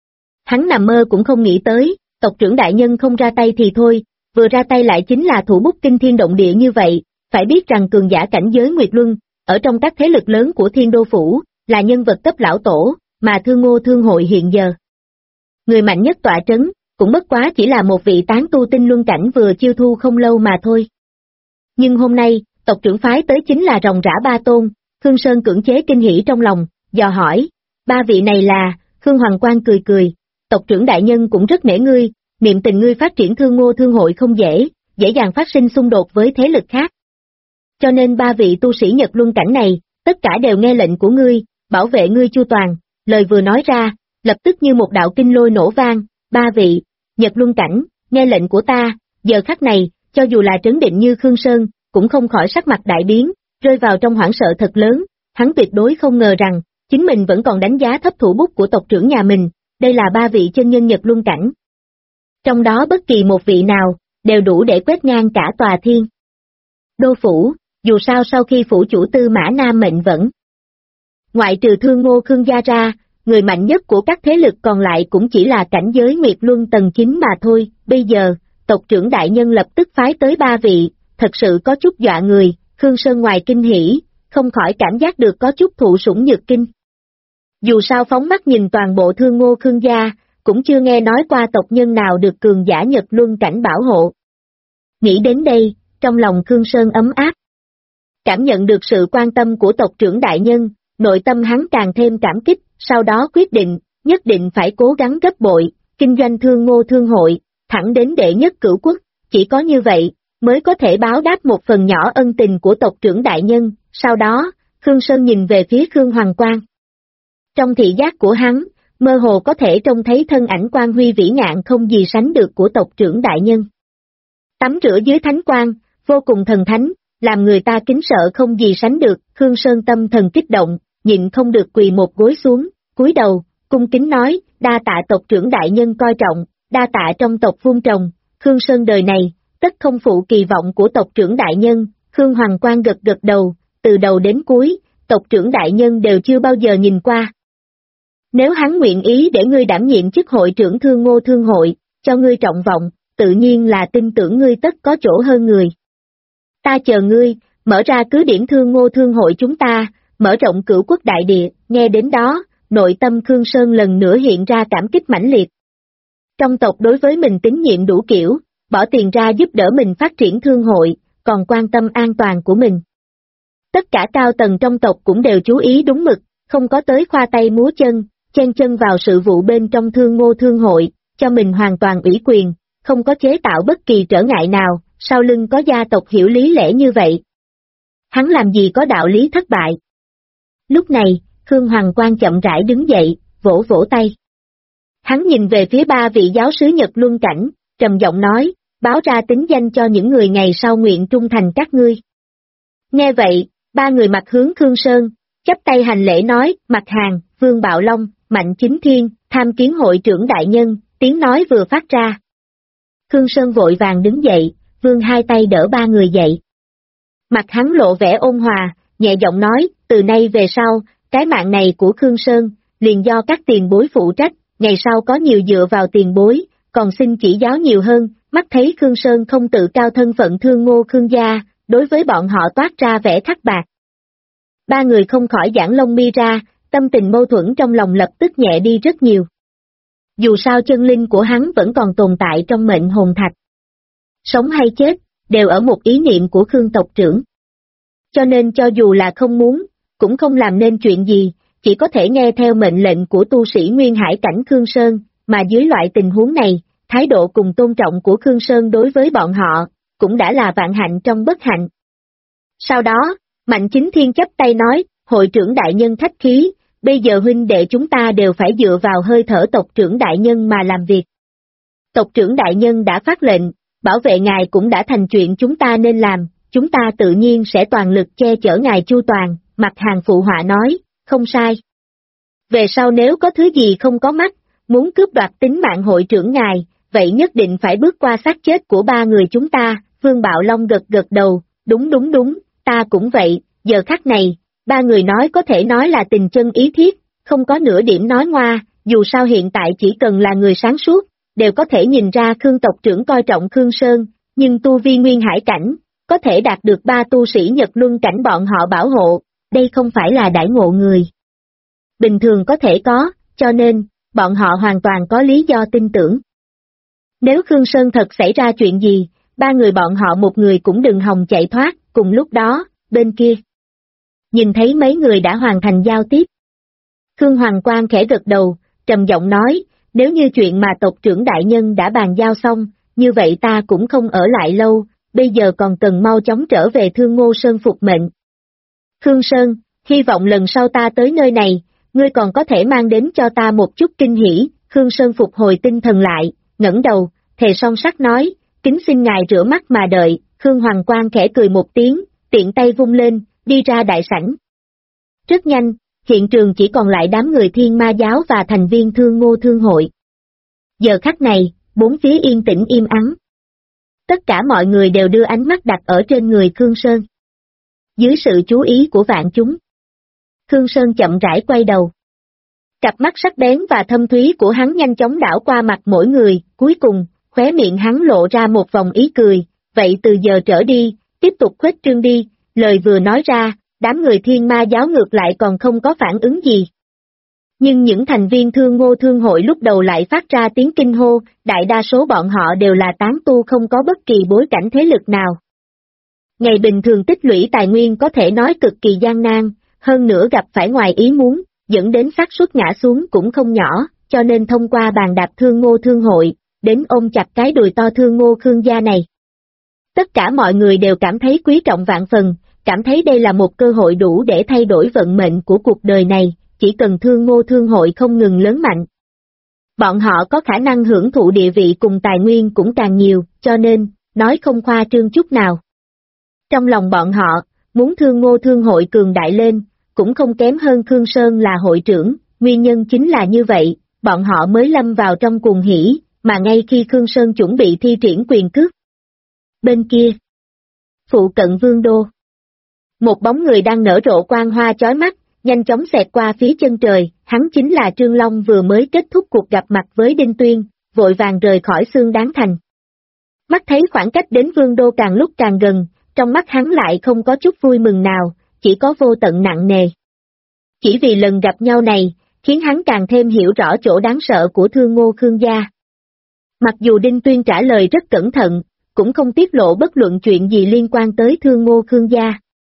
Hắn nằm mơ cũng không nghĩ tới, tộc trưởng đại nhân không ra tay thì thôi, vừa ra tay lại chính là thủ bút kinh thiên động địa như vậy, phải biết rằng cường giả cảnh giới nguyệt luân, ở trong các thế lực lớn của Thiên Đô Phủ, là nhân vật cấp lão tổ, mà Thương Ngô thương hội hiện giờ. Người mạnh nhất tọa trấn, cũng bất quá chỉ là một vị tán tu tinh luân cảnh vừa chiêu thu không lâu mà thôi. Nhưng hôm nay, tộc trưởng phái tới chính là ròng rã ba tôn, Khương Sơn cưỡng chế kinh hỉ trong lòng, dò hỏi, ba vị này là, Khương Hoằng Quang cười cười, tộc trưởng đại nhân cũng rất nể ngươi, niệm tình ngươi phát triển Thương Ngô thương hội không dễ dàng phát sinh xung đột với thế lực khác. Cho nên ba vị tu sĩ Nhật Luân cảnh này, tất cả đều nghe lệnh của ngươi, bảo vệ ngươi chu toàn, lời vừa nói ra, lập tức như một đạo kinh lôi nổ vang, ba vị, Nhật Luân cảnh, nghe lệnh của ta, giờ khắc này, cho dù là trấn định như Khương Sơn, cũng không khỏi sắc mặt đại biến, rơi vào trong hoảng sợ thật lớn, hắn tuyệt đối không ngờ rằng, chính mình vẫn còn đánh giá thấp thủ bút của tộc trưởng nhà mình, đây là ba vị chân nhân Nhật Luân cảnh. Trong đó bất kỳ một vị nào, đều đủ để quét ngang cả tòa Thiên Đô Phủ, dù sao sau khi phủ chủ Tư Mã Nam mệnh vẫn. Ngoại trừ Thương Ngô Khương gia ra, người mạnh nhất của các thế lực còn lại cũng chỉ là cảnh giới Nguyệt Luân tầng 9 mà thôi, bây giờ, tộc trưởng đại nhân lập tức phái tới ba vị, thật sự có chút dọa người, Khương Sơn ngoài kinh hỉ, không khỏi cảm giác được có chút thụ sủng nhược kinh. Dù sao phóng mắt nhìn toàn bộ Thương Ngô Khương gia, cũng chưa nghe nói qua tộc nhân nào được cường giả Nhật Luân cảnh bảo hộ. Nghĩ đến đây, trong lòng Khương Sơn ấm áp. Cảm nhận được sự quan tâm của tộc trưởng đại nhân, nội tâm hắn càng thêm cảm kích, sau đó quyết định, nhất định phải cố gắng gấp bội, kinh doanh Thương Ngô thương hội, thẳng đến đệ nhất cửu quốc, chỉ có như vậy, mới có thể báo đáp một phần nhỏ ân tình của tộc trưởng đại nhân, sau đó, Khương Sơn nhìn về phía Khương Hoằng Quang. Trong thị giác của hắn, mơ hồ có thể trông thấy thân ảnh quang huy vĩ ngạn không gì sánh được của tộc trưởng đại nhân. Tắm rửa dưới thánh quang, vô cùng thần thánh, làm người ta kính sợ không gì sánh được, Khương Sơn tâm thần kích động, nhịn không được quỳ một gối xuống, cúi đầu, cung kính nói, đa tạ tộc trưởng đại nhân coi trọng, đa tạ trong tộc vun trồng, Khương Sơn đời này, tất không phụ kỳ vọng của tộc trưởng đại nhân, Khương Hoằng Quang gật gật đầu, từ đầu đến cuối, tộc trưởng đại nhân đều chưa bao giờ nhìn qua. Nếu hắn nguyện ý để ngươi đảm nhiệm chức hội trưởng Thương Ngô thương hội, cho ngươi trọng vọng, tự nhiên là tin tưởng ngươi tất có chỗ hơn người. Ta chờ ngươi, mở ra cứ điểm Thương Ngô thương hội chúng ta, mở rộng cửu quốc đại địa, nghe đến đó, nội tâm Khương Sơn lần nữa hiện ra cảm kích mãnh liệt. Trong tộc đối với mình tín nhiệm đủ kiểu, bỏ tiền ra giúp đỡ mình phát triển thương hội, còn quan tâm an toàn của mình. Tất cả cao tầng trong tộc cũng đều chú ý đúng mực, không có tới khoa tay múa chân, chen chân vào sự vụ bên trong Thương Ngô Thương hội, cho mình hoàn toàn ủy quyền, không có chế tạo bất kỳ trở ngại nào, sau lưng có gia tộc hiểu lý lẽ như vậy. Hắn làm gì có đạo lý thất bại. Lúc này, Khương Hoàng Quang chậm rãi đứng dậy, vỗ vỗ tay. Hắn nhìn về phía ba vị giáo sứ Nhật Luân Cảnh, trầm giọng nói, báo ra tính danh cho những người ngày sau nguyện trung thành các ngươi. Nghe vậy, ba người mặt hướng Khương Sơn, chắp tay hành lễ nói, Mặt Hàng, Vương Bạo Long, Mạnh Chính Thiên, tham kiến hội trưởng đại nhân, tiếng nói vừa phát ra. Khương Sơn vội vàng đứng dậy, vươn hai tay đỡ ba người dậy. Mặt hắn lộ vẻ ôn hòa, nhẹ giọng nói, từ nay về sau, cái mạng này của Khương Sơn, liền do các tiền bối phụ trách, ngày sau có nhiều dựa vào tiền bối, còn xin chỉ giáo nhiều hơn, mắt thấy Khương Sơn không tự cao thân phận Thương Ngô Khương gia, đối với bọn họ toát ra vẻ thắt bạc. Ba người không khỏi giãn lông mi ra, tâm tình mâu thuẫn trong lòng lập tức nhẹ đi rất nhiều. Dù sao chân linh của hắn vẫn còn tồn tại trong mệnh hồn thạch. Sống hay chết, đều ở một ý niệm của Khương tộc trưởng. Cho nên cho dù là không muốn, cũng không làm nên chuyện gì, chỉ có thể nghe theo mệnh lệnh của tu sĩ Nguyên Hải cảnh Khương Sơn, mà dưới loại tình huống này, thái độ cùng tôn trọng của Khương Sơn đối với bọn họ, cũng đã là vạn hạnh trong bất hạnh. Sau đó, Mạnh Chính Thiên chắp tay nói, hội trưởng đại nhân khách khí, bây giờ huynh đệ chúng ta đều phải dựa vào hơi thở tộc trưởng đại nhân mà làm việc. Tộc trưởng đại nhân đã phát lệnh, bảo vệ ngài cũng đã thành chuyện chúng ta nên làm, chúng ta tự nhiên sẽ toàn lực che chở ngài chu toàn, Mặt Hàng phụ họa nói, không sai. Về sau nếu có thứ gì không có mắt, muốn cướp đoạt tính mạng hội trưởng ngài, vậy nhất định phải bước qua xác chết của ba người chúng ta, Vương Bạo Long gật gật đầu, đúng, ta cũng vậy, giờ khắc này, ba người nói có thể nói là tình chân ý thiết, không có nửa điểm nói ngoa, dù sao hiện tại chỉ cần là người sáng suốt, đều có thể nhìn ra Khương tộc trưởng coi trọng Khương Sơn, nhưng tu vi Nguyên Hải cảnh, có thể đạt được ba tu sĩ Nhật Luân cảnh bọn họ bảo hộ, đây không phải là đãi ngộ người bình thường có thể có, cho nên, bọn họ hoàn toàn có lý do tin tưởng. Nếu Khương Sơn thật xảy ra chuyện gì, ba người bọn họ một người cũng đừng hòng chạy thoát, cùng lúc đó, bên kia. Nhìn thấy mấy người đã hoàn thành giao tiếp. Khương Hoàng Quang khẽ gật đầu, trầm giọng nói, nếu như chuyện mà tộc trưởng đại nhân đã bàn giao xong, như vậy ta cũng không ở lại lâu, bây giờ còn cần mau chóng trở về Thương Ngô Sơn phục mệnh. Khương Sơn, hy vọng lần sau ta tới nơi này, ngươi còn có thể mang đến cho ta một chút kinh hỉ, Khương Sơn phục hồi tinh thần lại, ngẩng đầu, thề son sắt nói, kính xin ngài rửa mắt mà đợi, Khương Hoàng Quang khẽ cười một tiếng, tiện tay vung lên, đi ra đại sảnh. Rất nhanh, hiện trường chỉ còn lại đám người Thiên Ma giáo và thành viên Thương Ngô Thương hội. Giờ khắc này, bốn phía yên tĩnh im ắng. Tất cả mọi người đều đưa ánh mắt đặt ở trên người Khương Sơn. Dưới sự chú ý của vạn chúng, Khương Sơn chậm rãi quay đầu. Cặp mắt sắc bén và thâm thúy của hắn nhanh chóng đảo qua mặt mỗi người, cuối cùng, khóe miệng hắn lộ ra một vòng ý cười, vậy từ giờ trở đi, tiếp tục khuếch trương đi, lời vừa nói ra, đám người Thiên Ma giáo ngược lại còn không có phản ứng gì. Nhưng những thành viên Thương Ngô Thương hội lúc đầu lại phát ra tiếng kinh hô, đại đa số bọn họ đều là tán tu không có bất kỳ bối cảnh thế lực nào. Ngày bình thường tích lũy tài nguyên có thể nói cực kỳ gian nan, hơn nữa gặp phải ngoài ý muốn, dẫn đến xác suất ngã xuống cũng không nhỏ, cho nên thông qua bàn đạp Thương Ngô Thương hội, đến ôm chặt cái đùi to Thương Ngô Khương gia này. Tất cả mọi người đều cảm thấy quý trọng vạn phần, cảm thấy đây là một cơ hội đủ để thay đổi vận mệnh của cuộc đời này, chỉ cần Thương Ngô Thương hội không ngừng lớn mạnh. Bọn họ có khả năng hưởng thụ địa vị cùng tài nguyên cũng càng nhiều, cho nên, nói không khoa trương chút nào. Trong lòng bọn họ, muốn Thương Ngô Thương hội cường đại lên, cũng không kém hơn Khương Sơn là hội trưởng, nguyên nhân chính là như vậy, bọn họ mới lâm vào trong cuồng hỉ, mà ngay khi Khương Sơn chuẩn bị thi triển quyền cước. Bên kia, phụ cận Vương Đô. Một bóng người đang nở rộ quang hoa chói mắt, nhanh chóng xẹt qua phía chân trời, hắn chính là Trương Long vừa mới kết thúc cuộc gặp mặt với Đinh Tuyên, vội vàng rời khỏi Xương Đáng Thành. Mắt thấy khoảng cách đến Vương Đô càng lúc càng gần, trong mắt hắn lại không có chút vui mừng nào, chỉ có vô tận nặng nề. Chỉ vì lần gặp nhau này, khiến hắn càng thêm hiểu rõ chỗ đáng sợ của Thương Ngô Khương gia. Mặc dù Đinh Tuyên trả lời rất cẩn thận, cũng không tiết lộ bất luận chuyện gì liên quan tới Thương Ngô Khương gia.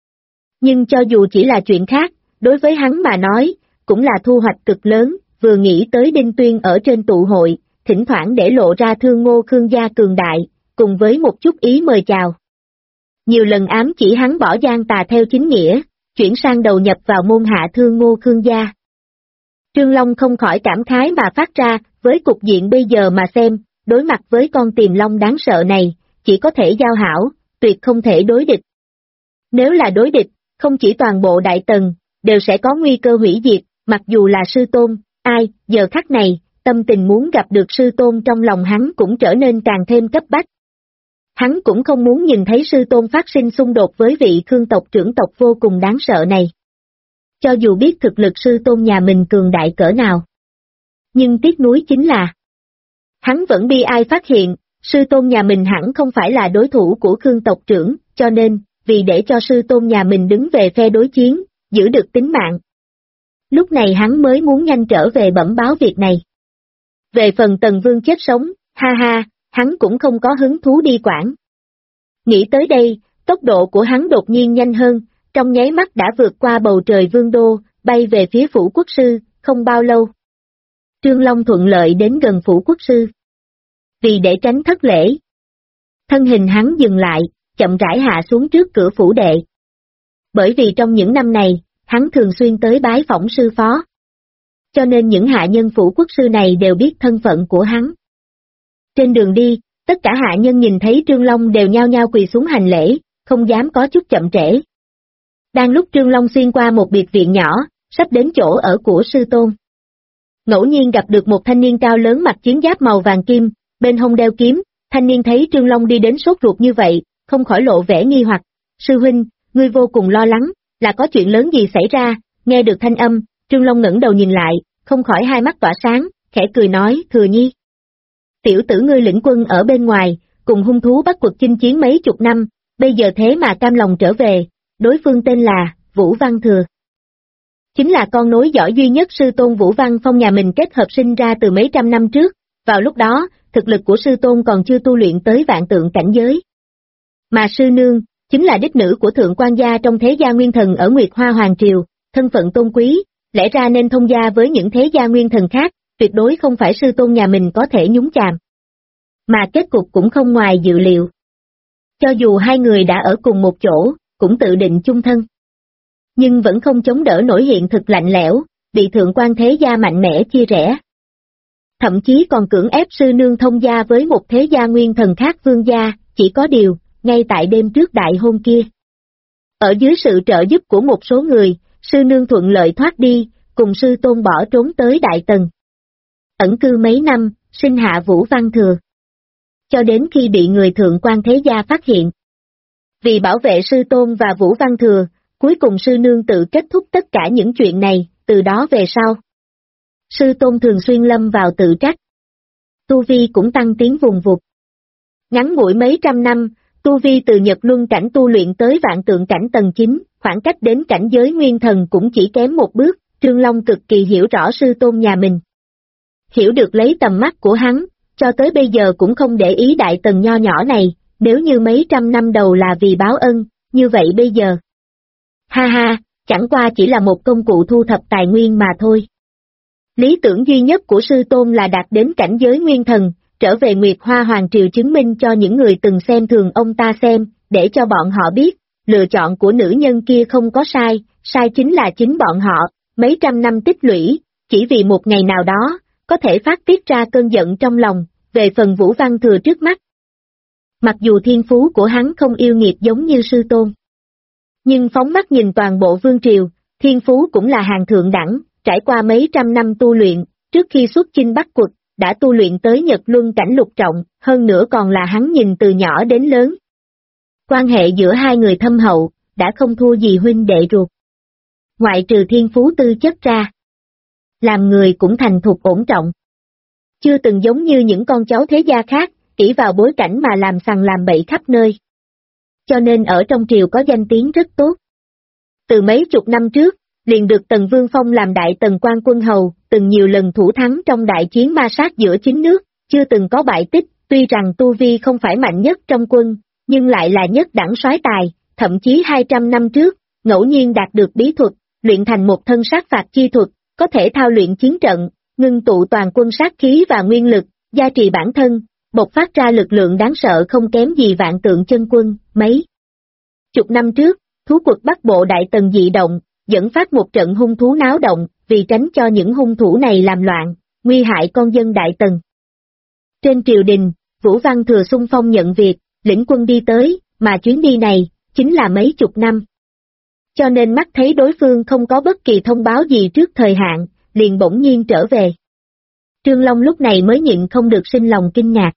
Nhưng cho dù chỉ là chuyện khác, đối với hắn mà nói, cũng là thu hoạch cực lớn, vừa nghĩ tới Đinh Tuyên ở trên tụ hội, thỉnh thoảng để lộ ra Thương Ngô Khương gia cường đại, cùng với một chút ý mời chào. Nhiều lần ám chỉ hắn bỏ gian tà theo chính nghĩa, chuyển sang đầu nhập vào môn hạ Thương Ngô Khương gia. Trương Long không khỏi cảm khái mà phát ra, với cục diện bây giờ mà xem, đối mặt với con Tiềm Long đáng sợ này, chỉ có thể giao hảo, tuyệt không thể đối địch. Nếu là đối địch, không chỉ toàn bộ Đại Tần, đều sẽ có nguy cơ hủy diệt, mặc dù là sư tôn, ai, giờ khắc này, tâm tình muốn gặp được sư tôn trong lòng hắn cũng trở nên càng thêm cấp bách. Hắn cũng không muốn nhìn thấy sư tôn phát sinh xung đột với vị Khương tộc trưởng tộc vô cùng đáng sợ này. Cho dù biết thực lực sư tôn nhà mình cường đại cỡ nào. Nhưng tiếc nuối chính là, hắn vẫn bi ai phát hiện, sư tôn nhà mình hẳn không phải là đối thủ của Khương tộc trưởng, cho nên, vì để cho sư tôn nhà mình đứng về phe đối chiến, giữ được tính mạng. Lúc này hắn mới muốn nhanh trở về bẩm báo việc này. Về phần Tần Vương chết sống, ha ha, hắn cũng không có hứng thú đi quản. Nghĩ tới đây, tốc độ của hắn đột nhiên nhanh hơn, trong nháy mắt đã vượt qua bầu trời vương đô, bay về phía phủ quốc sư, không bao lâu. Trương Long thuận lợi đến gần phủ quốc sư. Vì để tránh thất lễ, thân hình hắn dừng lại, chậm rãi hạ xuống trước cửa phủ đệ. Bởi vì trong những năm này, hắn thường xuyên tới bái phỏng sư phó. Cho nên những hạ nhân phủ quốc sư này đều biết thân phận của hắn. Trên đường đi, tất cả hạ nhân nhìn thấy Trương Long đều nhao nhao quỳ xuống hành lễ, không dám có chút chậm trễ. Đang lúc Trương Long xuyên qua một biệt viện nhỏ, sắp đến chỗ ở của sư tôn. Ngẫu nhiên gặp được một thanh niên cao lớn mặc chiến giáp màu vàng kim, bên hông đeo kiếm, thanh niên thấy Trương Long đi đến sốt ruột như vậy, không khỏi lộ vẻ nghi hoặc. Sư huynh, ngươi vô cùng lo lắng, là có chuyện lớn gì xảy ra? Nghe được thanh âm, Trương Long ngẩng đầu nhìn lại, không khỏi hai mắt tỏa sáng, khẽ cười nói, Thừa Nhi. Tiểu tử ngươi lĩnh quân ở bên ngoài, cùng hung thú bắt quật chinh chiến mấy chục năm, bây giờ thế mà cam lòng trở về, đối phương tên là Vũ Văn Thừa. Chính là con nối dõi duy nhất sư tôn Vũ Văn Phong nhà mình kết hợp sinh ra từ mấy trăm năm trước, vào lúc đó, thực lực của sư tôn còn chưa tu luyện tới vạn tượng cảnh giới. Mà sư nương, chính là đích nữ của thượng quan gia trong thế gia nguyên thần ở Nguyệt Hoa Hoàng Triều, thân phận tôn quý, lẽ ra nên thông gia với những thế gia nguyên thần khác, tuyệt đối không phải sư tôn nhà mình có thể nhúng chàm. Mà kết cục cũng không ngoài dự liệu. Cho dù hai người đã ở cùng một chỗ, cũng tự định chung thân. Nhưng vẫn không chống đỡ nổi hiện thực lạnh lẽo, bị thượng quan thế gia mạnh mẽ chia rẽ. Thậm chí còn cưỡng ép sư nương thông gia với một thế gia nguyên thần khác vương gia, chỉ có điều, ngay tại đêm trước đại hôn kia. Ở dưới sự trợ giúp của một số người, sư nương thuận lợi thoát đi, cùng sư tôn bỏ trốn tới Đại Tần. Ẩn cư mấy năm, sinh hạ Vũ Văn Thừa. Cho đến khi bị người thượng quan thế gia phát hiện. Vì bảo vệ sư tôn và Vũ Văn Thừa, cuối cùng sư nương tự kết thúc tất cả những chuyện này, từ đó về sau. Sư tôn thường xuyên lâm vào tự trách. Tu vi cũng tăng tiến vùng vụt. Ngắn ngủi mấy trăm năm, tu vi từ Nhật Luân cảnh tu luyện tới vạn tượng cảnh tầng 9, khoảng cách đến cảnh giới nguyên thần cũng chỉ kém một bước, Trương Long cực kỳ hiểu rõ sư tôn nhà mình. Hiểu được lấy tầm mắt của hắn, cho tới bây giờ cũng không để ý Đại Tần nho nhỏ này, nếu như mấy trăm năm đầu là vì báo ân, như vậy bây giờ. Ha ha, chẳng qua chỉ là một công cụ thu thập tài nguyên mà thôi. Lý tưởng duy nhất của sư tôn là đạt đến cảnh giới nguyên thần, trở về Nguyệt Hoa Hoàng Triều chứng minh cho những người từng xem thường ông ta xem, để cho bọn họ biết, lựa chọn của nữ nhân kia không có sai, sai chính là chính bọn họ, mấy trăm năm tích lũy, chỉ vì một ngày nào đó, có thể phát tiết ra cơn giận trong lòng, về phần Vũ Văn Thừa trước mắt. Mặc dù thiên phú của hắn không yêu nghiệt giống như sư tôn. Nhưng phóng mắt nhìn toàn bộ vương triều, thiên phú cũng là hàng thượng đẳng, trải qua mấy trăm năm tu luyện, trước khi xuất chinh bắt quật, đã tu luyện tới Nhật Luân cảnh lục trọng, hơn nữa còn là hắn nhìn từ nhỏ đến lớn. Quan hệ giữa hai người thâm hậu, đã không thua gì huynh đệ ruột. Ngoại trừ thiên phú tư chất ra. Làm người cũng thành thục ổn trọng. Chưa từng giống như những con cháu thế gia khác, ỷ vào bối cảnh mà làm sằng làm bậy khắp nơi. Cho nên ở trong triều có danh tiếng rất tốt. Từ mấy chục năm trước, liền được Tần Vương phong làm Đại Tần quan quân hầu, từng nhiều lần thủ thắng trong đại chiến ma sát giữa 9 nước, chưa từng có bại tích, tuy rằng tu vi không phải mạnh nhất trong quân, nhưng lại là nhất đẳng soái tài, thậm chí 200 năm trước, ngẫu nhiên đạt được bí thuật, luyện thành một thân sát phạt chi thuật, có thể thao luyện chiến trận, ngưng tụ toàn quân sát khí và nguyên lực, gia trì bản thân, bộc phát ra lực lượng đáng sợ không kém gì vạn tượng chân quân. Mấy chục năm trước, thú quật Bắc Bộ Đại Tần dị động, dẫn phát một trận hung thú náo động, vì tránh cho những hung thủ này làm loạn, nguy hại con dân Đại Tần. Trên triều đình, Vũ Văn Thừa xung phong nhận việc, lĩnh quân đi tới, mà chuyến đi này, chính là mấy chục năm. Cho nên mắt thấy đối phương không có bất kỳ thông báo gì trước thời hạn, liền bỗng nhiên trở về. Trương Long lúc này mới nhịn không được sinh lòng kinh ngạc.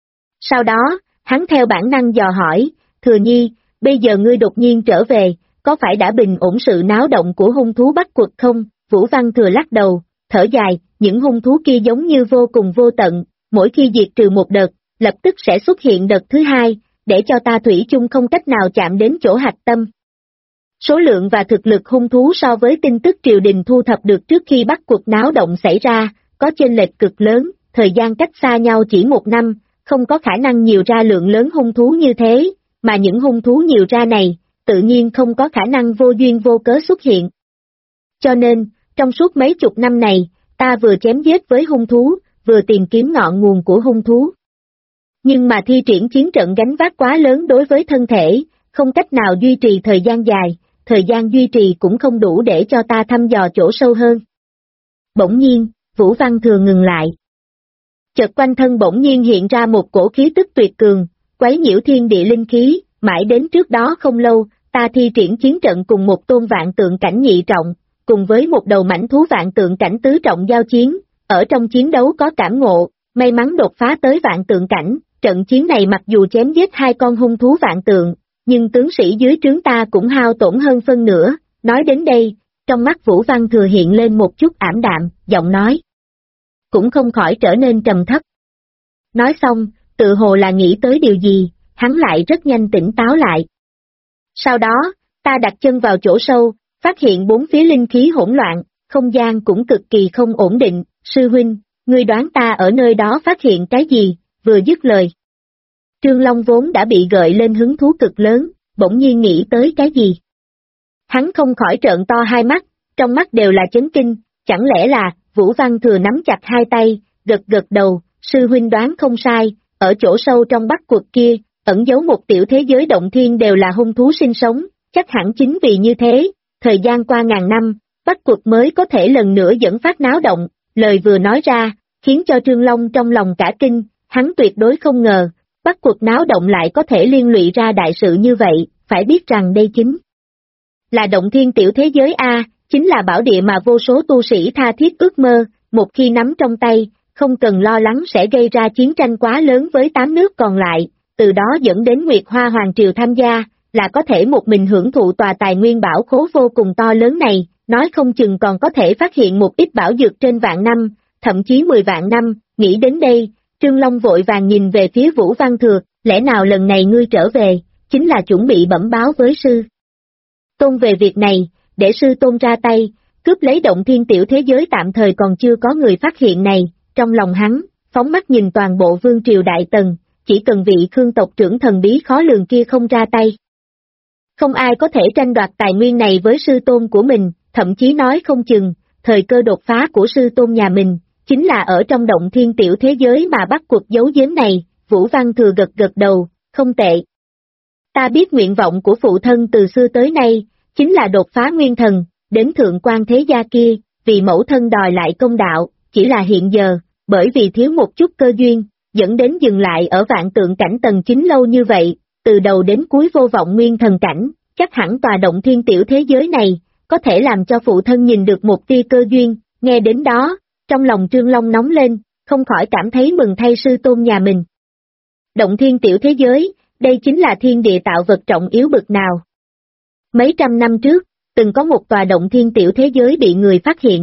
Sau đó, hắn theo bản năng dò hỏi, Thừa Nhi, bây giờ ngươi đột nhiên trở về, có phải đã bình ổn sự náo động của hung thú Bắc Quật không? Vũ Văn Thừa lắc đầu, thở dài, những hung thú kia giống như vô cùng vô tận, mỗi khi diệt trừ một đợt, lập tức sẽ xuất hiện đợt thứ hai, để cho ta thủy chung không cách nào chạm đến chỗ hạch tâm. Số lượng và thực lực hung thú so với tin tức triều đình thu thập được trước khi Bắc Quật náo động xảy ra, có chênh lệch cực lớn, thời gian cách xa nhau chỉ 1 năm, không có khả năng nhiều ra lượng lớn hung thú như thế, mà những hung thú nhiều ra này, tự nhiên không có khả năng vô duyên vô cớ xuất hiện. Cho nên, trong suốt mấy chục năm này, ta vừa chém giết với hung thú, vừa tìm kiếm ngọn nguồn của hung thú. Nhưng mà thi triển chiến trận gánh vác quá lớn đối với thân thể, không cách nào duy trì thời gian dài, thời gian duy trì cũng không đủ để cho ta thăm dò chỗ sâu hơn. Bỗng nhiên, Vũ Văn Thừa ngừng lại. Chợt quanh thân bỗng nhiên hiện ra một cổ khí tức tuyệt cường, quấy nhiễu thiên địa linh khí, mãi đến trước đó không lâu, ta thi triển chiến trận cùng một tôn vạn tượng cảnh nhị trọng, cùng với một đầu mãnh thú vạn tượng cảnh tứ trọng giao chiến, ở trong chiến đấu có cảm ngộ, may mắn đột phá tới vạn tượng cảnh, trận chiến này mặc dù chém giết 2 con hung thú vạn tượng, nhưng tướng sĩ dưới trướng ta cũng hao tổn hơn phân nửa. Nói đến đây, trong mắt Vũ Văn Thừa hiện lên một chút ảm đạm, giọng nói cũng không khỏi trở nên trầm thấp. Nói xong, tự hồ là nghĩ tới điều gì, hắn lại rất nhanh tỉnh táo lại. Sau đó, ta đặt chân vào chỗ sâu, phát hiện 4 phía linh khí hỗn loạn, không gian cũng cực kỳ không ổn định. Sư huynh, ngươi đoán ta ở nơi đó phát hiện cái gì? Vừa dứt lời, Trương Long vốn đã bị gợi lên hứng thú cực lớn, bỗng nhiên nghĩ tới cái gì. Hắn không khỏi trợn to hai mắt, trong mắt đều là chấn kinh, chẳng lẽ là, Vũ Văn Thừa nắm chặt hai tay, gật gật đầu, sư huynh đoán không sai, ở chỗ sâu trong Bắc Quật kia, ẩn giấu một tiểu thế giới động thiên đều là hung thú sinh sống, chắc hẳn chính vì như thế, thời gian qua ngàn năm, Bắc Quật mới có thể lần nữa dẫn phát náo động, lời vừa nói ra, khiến cho Trương Long trong lòng cả kinh, hắn tuyệt đối không ngờ, Bắc Quật náo động lại có thể liên lụy ra đại sự như vậy, phải biết rằng đây chính là động thiên tiểu thế giới A, chính là bảo địa mà vô số tu sĩ tha thiết ước mơ, một khi nắm trong tay, không cần lo lắng sẽ gây ra chiến tranh quá lớn với 8 nước còn lại, từ đó dẫn đến Nguyệt Hoa Hoàng Triều tham gia, là có thể một mình hưởng thụ tòa tài nguyên bảo khố vô cùng to lớn này, nói không chừng còn có thể phát hiện một ít bảo dược trên vạn năm, thậm chí 10 vạn năm. Nghĩ đến đây, Trương Long vội vàng nhìn về phía Vũ Văn Thừa, lẽ nào lần này ngươi trở về, chính là chuẩn bị bẩm báo với sư tôn về việc này, để sư tôn ra tay, cướp lấy động thiên tiểu thế giới tạm thời còn chưa có người phát hiện này. Trong lòng hắn, phóng mắt nhìn toàn bộ vương triều Đại Tần, chỉ cần vị Khương tộc trưởng thần bí khó lường kia không ra tay, không ai có thể tranh đoạt tài nguyên này với sư tôn của mình, thậm chí nói không chừng, thời cơ đột phá của sư tôn nhà mình, chính là ở trong động thiên tiểu thế giới mà bắt cuộc giấu giếm này. Vũ Văn Thừa gật gật đầu, không tệ. Ta biết nguyện vọng của phụ thân từ xưa tới nay, chính là đột phá nguyên thần, đến thượng quan thế gia kia, vì mẫu thân đòi lại công đạo, chỉ là hiện giờ, bởi vì thiếu một chút cơ duyên, dẫn đến dừng lại ở vạn tượng cảnh tầng 9 lâu như vậy, từ đầu đến cuối vô vọng nguyên thần cảnh, chắc hẳn tòa động thiên tiểu thế giới này, có thể làm cho phụ thân nhìn được một tia cơ duyên. Nghe đến đó, trong lòng Trương Long nóng lên, không khỏi cảm thấy mừng thay sư tôn nhà mình. Động thiên tiểu thế giới, đây chính là thiên địa tạo vật trọng yếu bực nào. Mấy trăm năm trước, từng có một tòa động thiên tiểu thế giới bị người phát hiện.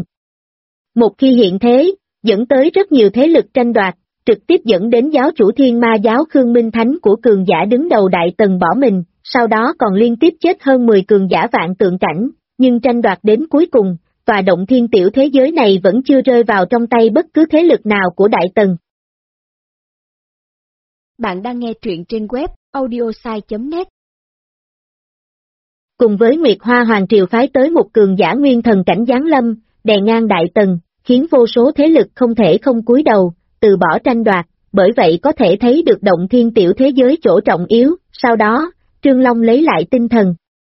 Một khi hiện thế, dẫn tới rất nhiều thế lực tranh đoạt, trực tiếp dẫn đến giáo chủ Thiên Ma giáo Khương Minh Thánh của cường giả đứng đầu Đại Tần bỏ mình, sau đó còn liên tiếp chết hơn 10 cường giả vạn tượng cảnh, nhưng tranh đoạt đến cuối cùng, tòa động thiên tiểu thế giới này vẫn chưa rơi vào trong tay bất cứ thế lực nào của Đại Tần. Bạn đang nghe truyện trên web audiosai.net. Cùng với Nguyệt Hoa Hoàng Triều phái tới một cường giả nguyên thần cảnh giáng lâm, đè ngang đại tần, khiến vô số thế lực không thể không cúi đầu, từ bỏ tranh đoạt, bởi vậy có thể thấy được Động Thiên tiểu thế giới chỗ trọng yếu. Sau đó, Trương Long lấy lại tinh thần.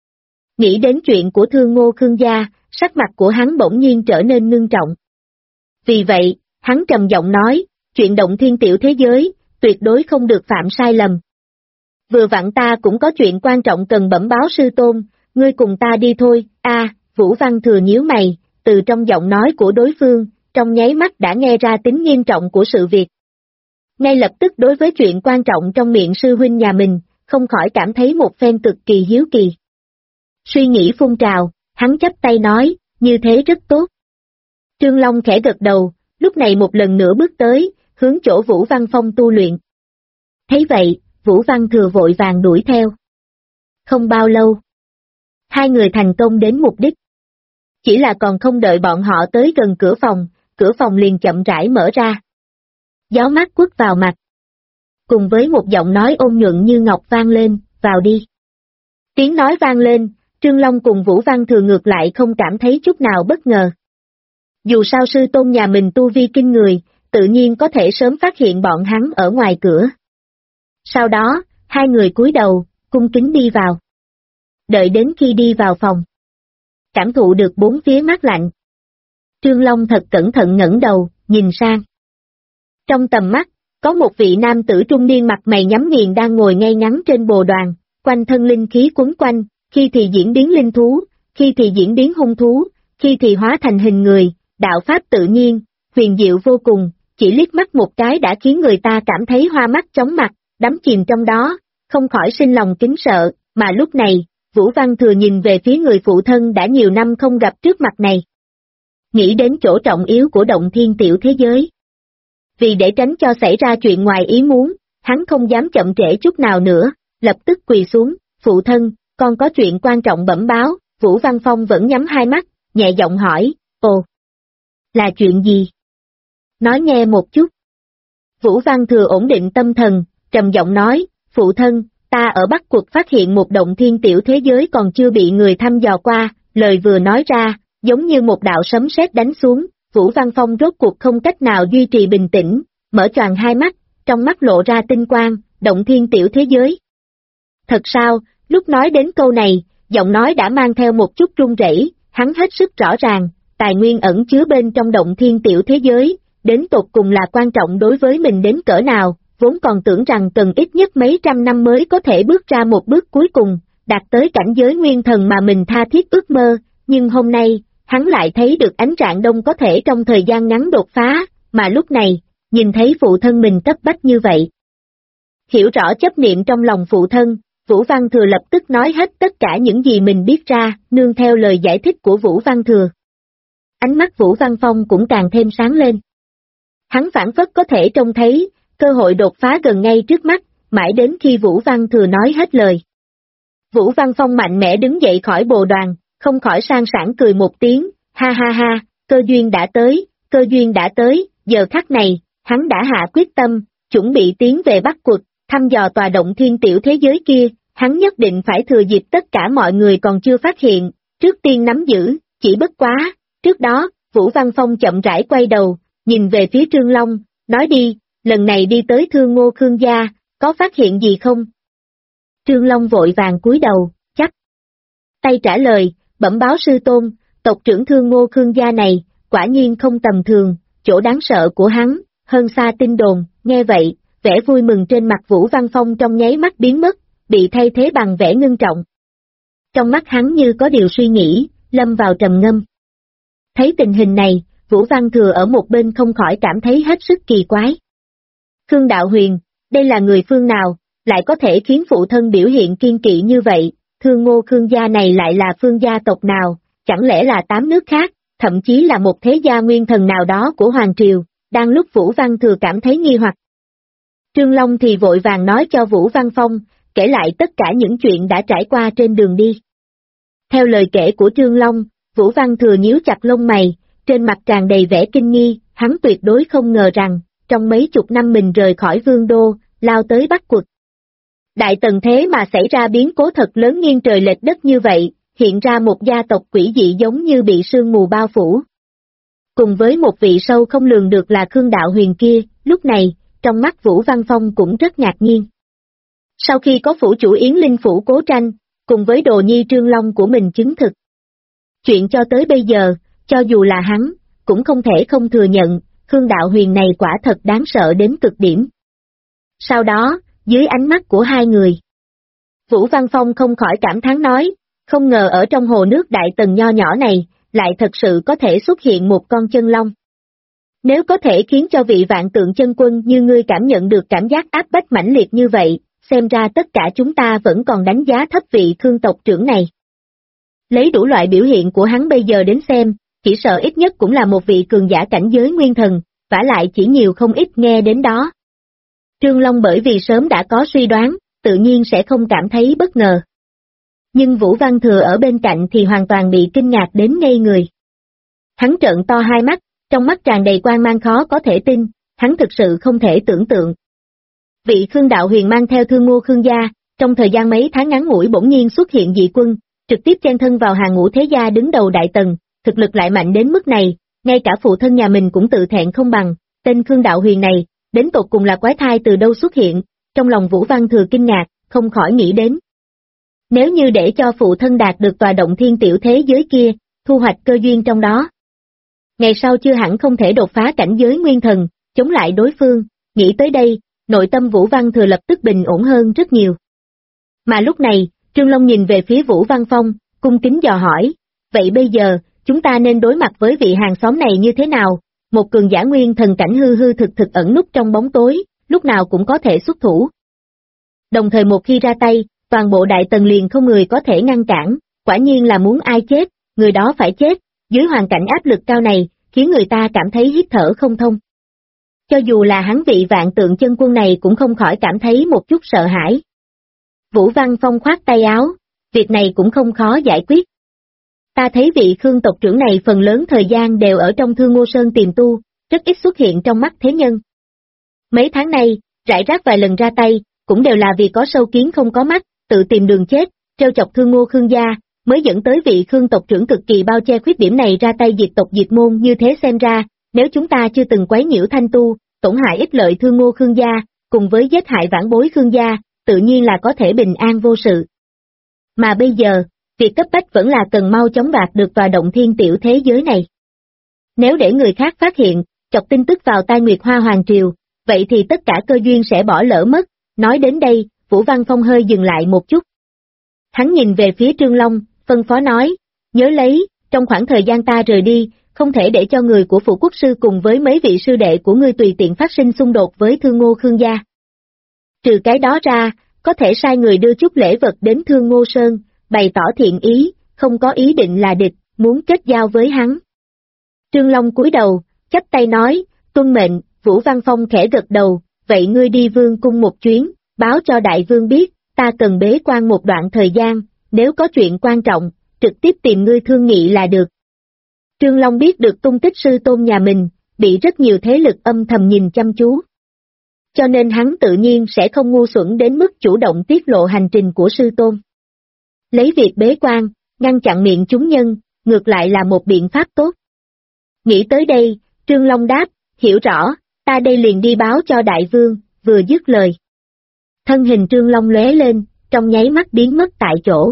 Nghĩ đến chuyện của Thương Ngô Khương gia, sắc mặt của hắn bỗng nhiên trở nên ngưng trọng. Vì vậy, hắn trầm giọng nói, chuyện Động Thiên tiểu thế giới, tuyệt đối không được phạm sai lầm. Vừa vặn ta cũng có chuyện quan trọng cần bẩm báo sư tôn, ngươi cùng ta đi thôi. Vũ Văn Thừa nhíu mày, từ trong giọng nói của đối phương, trong nháy mắt đã nghe ra tính nghiêm trọng của sự việc. Ngay lập tức đối với chuyện quan trọng trong miệng sư huynh nhà mình, không khỏi cảm thấy một phen cực kỳ hiếu kỳ. Suy nghĩ phun trào, hắn chắp tay nói, như thế rất tốt. Trương Long khẽ gật đầu, lúc này một lần nữa bước tới, hướng chỗ Vũ Văn Phong tu luyện. Thấy vậy, Vũ Văn Thừa vội vàng đuổi theo. Không bao lâu, hai người thành công đến mục đích. Chỉ là còn không đợi bọn họ tới gần cửa phòng liền chậm rãi mở ra. Gió mát quất vào mặt. Cùng với một giọng nói ôn nhuận như ngọc vang lên, vào đi. Tiếng nói vang lên, Trương Long cùng Vũ Văn Thừa ngược lại không cảm thấy chút nào bất ngờ. Dù sao sư tôn nhà mình tu vi kinh người, tự nhiên có thể sớm phát hiện bọn hắn ở ngoài cửa. Sau đó, hai người cúi đầu, cung kính đi vào. Đợi đến khi đi vào phòng, cảm thụ được bốn phía mát lạnh. Trương Long thật cẩn thận ngẩng đầu, nhìn sang. Trong tầm mắt, có một vị nam tử trung niên mặt mày nhắm nghiền đang ngồi ngay ngắn trên bồ đoàn, quanh thân linh khí quấn quanh, khi thì diễn biến linh thú, khi thì diễn biến hung thú, khi thì hóa thành hình người, đạo pháp tự nhiên, huyền diệu vô cùng, chỉ liếc mắt một cái đã khiến người ta cảm thấy hoa mắt chóng mặt, đắm chìm trong đó, không khỏi sinh lòng kính sợ, mà lúc này, Vũ Văn Thừa nhìn về phía người phụ thân đã nhiều năm không gặp trước mặt này. Nghĩ đến chỗ trọng yếu của Động Thiên tiểu thế giới. Vì để tránh cho xảy ra chuyện ngoài ý muốn, hắn không dám chậm trễ chút nào nữa, lập tức quỳ xuống, phụ thân, con có chuyện quan trọng bẩm báo. Vũ Văn Phong vẫn nhắm hai mắt, nhẹ giọng hỏi, ồ, là chuyện gì? Nói nghe một chút. Vũ Văn Thừa ổn định tâm thần, trầm giọng nói, phụ thân, ta ở Bắc Quật phát hiện một Động Thiên tiểu thế giới còn chưa bị người thăm dò qua, lời vừa nói ra, giống như một đạo sấm sét đánh xuống, Vũ Văn Phong rốt cuộc không cách nào duy trì bình tĩnh, mở choàng hai mắt, trong mắt lộ ra tinh quang, Động Thiên tiểu thế giới. Thật sao, lúc nói đến câu này, giọng nói đã mang theo một chút run rẩy, hắn hết sức rõ ràng, tài nguyên ẩn chứa bên trong Động Thiên tiểu thế giới, đến tột cùng là quan trọng đối với mình đến cỡ nào, vốn còn tưởng rằng cần ít nhất mấy trăm năm mới có thể bước ra một bước cuối cùng, đạt tới cảnh giới nguyên thần mà mình tha thiết ước mơ, nhưng hôm nay, hắn lại thấy được ánh rạng đông có thể trong thời gian ngắn đột phá, mà lúc này, nhìn thấy phụ thân mình cấp bách như vậy. Hiểu rõ chấp niệm trong lòng phụ thân, Vũ Văn Thừa lập tức nói hết tất cả những gì mình biết ra, nương theo lời giải thích của Vũ Văn Thừa. Ánh mắt Vũ Văn Phong cũng càng thêm sáng lên. Hắn phảng phất có thể trông thấy, cơ hội đột phá gần ngay trước mắt, mãi đến khi Vũ Văn Thừa nói hết lời. Vũ Văn Phong mạnh mẽ đứng dậy khỏi bồ đoàn, không khỏi sang sảng cười một tiếng, ha ha ha, cơ duyên đã tới, giờ khắc này, hắn đã hạ quyết tâm, chuẩn bị tiến về Bắc Quật, thăm dò tòa Động Thiên tiểu thế giới kia, hắn nhất định phải thừa dịp tất cả mọi người còn chưa phát hiện, trước tiên nắm giữ, chỉ bất quá, trước đó, Vũ Văn Phong chậm rãi quay đầu, nhìn về phía Trương Long, nói đi, lần này đi tới Thương Ngô Khương gia, có phát hiện gì không? Trương Long vội vàng cúi đầu, chắc. Tay trả lời, bẩm báo sư tôn, tộc trưởng Thương Ngô Khương gia này, quả nhiên không tầm thường, chỗ đáng sợ của hắn, hơn xa tin đồn, nghe vậy, vẻ vui mừng trên mặt Vũ Văn Phong trong nháy mắt biến mất, bị thay thế bằng vẻ ngưng trọng. Trong mắt hắn như có điều suy nghĩ, lâm vào trầm ngâm. Thấy tình hình này, Vũ Văn Thừa ở một bên không khỏi cảm thấy hết sức kỳ quái. Khương Đạo Huyền, đây là người phương nào, lại có thể khiến phụ thân biểu hiện kiên kỵ như vậy, Thương Ngô Khương gia này lại là phương gia tộc nào, chẳng lẽ là 8 nước khác, thậm chí là một thế gia nguyên thần nào đó của Hoàng Triều, đang lúc Vũ Văn Thừa cảm thấy nghi hoặc. Trương Long thì vội vàng nói cho Vũ Văn Phong, kể lại tất cả những chuyện đã trải qua trên đường đi. Theo lời kể của Trương Long, Vũ Văn Thừa nhíu chặt lông mày, trên mặt tràn đầy vẻ kinh nghi, hắn tuyệt đối không ngờ rằng, trong mấy chục năm mình rời khỏi Vương Đô, lao tới bắt quật. Đại Tần thế mà xảy ra biến cố thật lớn nghiêng trời lệch đất như vậy, hiện ra một gia tộc quỷ dị giống như bị sương mù bao phủ. Cùng với một vị sâu không lường được là Khương Đạo Huyền kia, lúc này, trong mắt Vũ Văn Phong cũng rất ngạc nhiên. Sau khi có phủ chủ Yến Linh phủ Cố Tranh, cùng với đồ nhi Trương Long của mình chứng thực. Chuyện cho tới bây giờ, cho dù là hắn, cũng không thể không thừa nhận, Khương Đạo Huyền này quả thật đáng sợ đến cực điểm. Sau đó, dưới ánh mắt của hai người, Vũ Văn Phong không khỏi cảm thán nói, không ngờ ở trong hồ nước Đại Tần nho nhỏ này, lại thật sự có thể xuất hiện một con chân long. Nếu có thể khiến cho vị vạn tượng chân quân như ngươi cảm nhận được cảm giác áp bách mãnh liệt như vậy, xem ra tất cả chúng ta vẫn còn đánh giá thấp vị Khương tộc trưởng này. Lấy đủ loại biểu hiện của hắn bây giờ đến xem, chỉ sợ ít nhất cũng là một vị cường giả cảnh giới nguyên thần, vả lại chỉ nhiều không ít nghe đến đó. Trương Long bởi vì sớm đã có suy đoán, tự nhiên sẽ không cảm thấy bất ngờ. Nhưng Vũ Văn Thừa ở bên cạnh thì hoàn toàn bị kinh ngạc đến ngây người. Hắn trợn to hai mắt, trong mắt tràn đầy quang mang khó có thể tin, hắn thực sự không thể tưởng tượng. Vị Khương Đạo Huyền mang theo Thương Ngô Khương gia, trong thời gian mấy tháng ngắn ngủi bỗng nhiên xuất hiện dị quân, trực tiếp chen thân vào hàng ngũ thế gia đứng đầu Đại Tần, thực lực lại mạnh đến mức này, ngay cả phụ thân nhà mình cũng tự thẹn không bằng, tên Khương Đạo Huyền này, đến tột cùng là quái thai từ đâu xuất hiện, trong lòng Vũ Văn Thừa kinh ngạc, không khỏi nghĩ đến. Nếu như để cho phụ thân đạt được tòa động thiên tiểu thế giới kia, thu hoạch cơ duyên trong đó. Ngày sau chưa hẳn không thể đột phá cảnh giới nguyên thần, chống lại đối phương, nghĩ tới đây, nội tâm Vũ Văn Thừa lập tức bình ổn hơn rất nhiều. Mà lúc này, Trương Long nhìn về phía Vũ Văn Phong, cung kính dò hỏi, vậy bây giờ, chúng ta nên đối mặt với vị hàng xóm này như thế nào? Một cường giả nguyên thần cảnh hư hư thực thực ẩn núp trong bóng tối, lúc nào cũng có thể xuất thủ. Đồng thời một khi ra tay, toàn bộ Đại Tần liền không người có thể ngăn cản, quả nhiên là muốn ai chết, người đó phải chết, dưới hoàn cảnh áp lực cao này, khiến người ta cảm thấy hít thở không thông. Cho dù là hắn vị vạn tượng chân quân này cũng không khỏi cảm thấy một chút sợ hãi. Vũ Văn Phong khoát tay áo, việc này cũng không khó giải quyết. Ta thấy vị Khương tộc trưởng này phần lớn thời gian đều ở trong Thương Ngô Sơn tìm tu, rất ít xuất hiện trong mắt thế nhân. Mấy tháng nay, rải rác vài lần ra tay, cũng đều là vì có sâu kiến không có mắt, tự tìm đường chết, trêu chọc Thương Ngô Khương gia, mới dẫn tới vị Khương tộc trưởng cực kỳ bao che khuyết điểm này ra tay diệt tộc diệt môn. Như thế xem ra, nếu chúng ta chưa từng quấy nhiễu thanh tu, tổn hại ích lợi Thương Ngô Khương gia, cùng với giết hại vãn bối Khương gia, tự nhiên là có thể bình an vô sự. Mà bây giờ, việc cấp bách vẫn là cần mau chóng đạt được tòa động thiên tiểu thế giới này. Nếu để người khác phát hiện, chọc tin tức vào tai Nguyệt Hoa Hoàng Triều, vậy thì tất cả cơ duyên sẽ bỏ lỡ mất. Nói đến đây, Vũ Văn Phong hơi dừng lại một chút. Hắn nhìn về phía Trương Long, phân phó nói, nhớ lấy, trong khoảng thời gian ta rời đi, không thể để cho người của Phụ Quốc Sư cùng với mấy vị sư đệ của ngươi tùy tiện phát sinh xung đột với Thương Ngô Khương gia. Trừ cái đó ra, có thể sai người đưa chút lễ vật đến Thương Ngô Sơn, bày tỏ thiện ý, không có ý định là địch, muốn kết giao với hắn. Trương Long cúi đầu, chắp tay nói, tuân mệnh. Vũ Văn Phong khẽ gật đầu, vậy ngươi đi vương cung một chuyến, báo cho đại vương biết, ta cần bế quan một đoạn thời gian, nếu có chuyện quan trọng, trực tiếp tìm ngươi thương nghị là được. Trương Long biết được tung tích sư tôn nhà mình, bị rất nhiều thế lực âm thầm nhìn chăm chú. Cho nên hắn tự nhiên sẽ không ngu xuẩn đến mức chủ động tiết lộ hành trình của sư tôn. Lấy việc bế quan, ngăn chặn miệng chúng nhân, ngược lại là một biện pháp tốt. Nghĩ tới đây, Trương Long đáp, hiểu rõ, ta đây liền đi báo cho đại vương, vừa dứt lời. Thân hình Trương Long lóe lên, trong nháy mắt biến mất tại chỗ.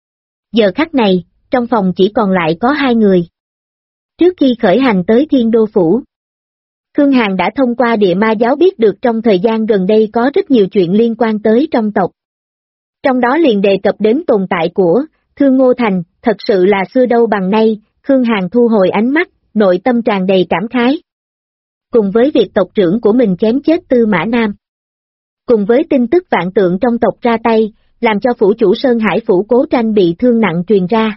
Giờ khắc này, trong phòng chỉ còn lại có hai người. Trước khi khởi hành tới Thiên Đô Phủ, Khương Hàn đã thông qua địa ma giáo biết được trong thời gian gần đây có rất nhiều chuyện liên quan tới trong tộc. Trong đó liền đề cập đến tồn tại của Thương Ngô Thành, thật sự là xưa đâu bằng nay. Khương Hàn thu hồi ánh mắt, nội tâm tràn đầy cảm khái. Cùng với việc tộc trưởng của mình chém chết Tư Mã Nam. Cùng với tin tức vạn tượng trong tộc ra tay, làm cho phủ chủ Sơn Hải phủ Cố Tranh bị thương nặng truyền ra.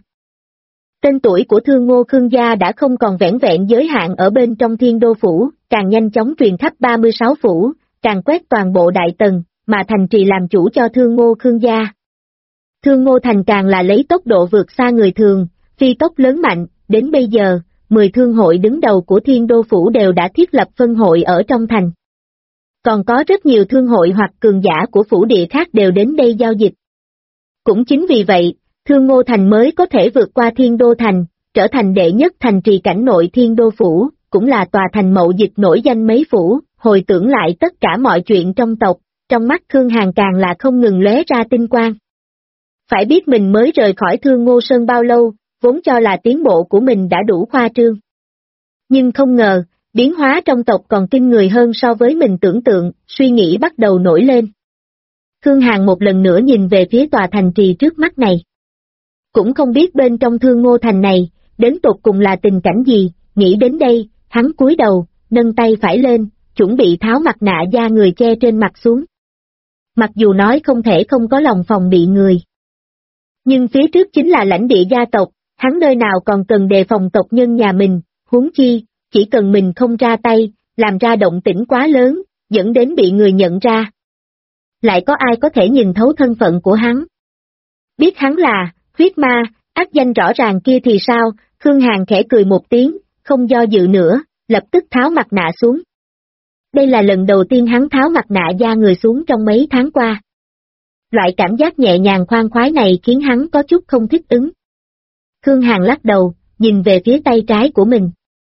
Tên tuổi của Thương Ngô Khương gia đã không còn vẻn vẹn giới hạn ở bên trong Thiên Đô Phủ, càng nhanh chóng truyền khắp 36 phủ, càng quét toàn bộ Đại Tần, mà thành trì làm chủ cho Thương Ngô Khương gia. Thương Ngô Thành càng là lấy tốc độ vượt xa người thường, phi tốc lớn mạnh, đến bây giờ, 10 thương hội đứng đầu của Thiên Đô Phủ đều đã thiết lập phân hội ở trong thành. còn có rất nhiều thương hội hoặc cường giả của phủ địa khác đều đến đây giao dịch. Cũng chính vì vậy, Thương Ngô Thành mới có thể vượt qua Thiên Đô Thành, trở thành đệ nhất thành trì cảnh nội Thiên Đô Phủ, cũng là tòa thành mậu dịch nổi danh mấy phủ. Hồi tưởng lại tất cả mọi chuyện trong tộc, trong mắt Khương Hàn càng là không ngừng lóe ra tinh quang. Phải biết mình mới rời khỏi Thương Ngô Sơn bao lâu, vốn cho là tiến bộ của mình đã đủ khoa trương. Nhưng không ngờ, biến hóa trong tộc còn kinh người hơn so với mình tưởng tượng, suy nghĩ bắt đầu nổi lên. Khương Hàn một lần nữa nhìn về phía tòa thành trì trước mắt này. Cũng không biết bên trong Thương Ngô Thành này, đến tột cùng là tình cảnh gì, nghĩ đến đây, hắn cúi đầu, nâng tay phải lên, chuẩn bị tháo mặt nạ da người che trên mặt xuống. Mặc dù nói không thể không có lòng phòng bị người. Nhưng phía trước chính là lãnh địa gia tộc, hắn nơi nào còn cần đề phòng tộc nhân nhà mình, huống chi, chỉ cần mình không ra tay, làm ra động tĩnh quá lớn, dẫn đến bị người nhận ra. Lại có ai có thể nhìn thấu thân phận của hắn? Biết hắn là, huyết ma, ác danh rõ ràng kia thì sao, Khương Hàn khẽ cười một tiếng, không do dự nữa, lập tức tháo mặt nạ xuống. Đây là lần đầu tiên hắn tháo mặt nạ da người xuống trong mấy tháng qua. Loại cảm giác nhẹ nhàng khoan khoái này khiến hắn có chút không thích ứng. Khương Hàn lắc đầu, nhìn về phía tay trái của mình.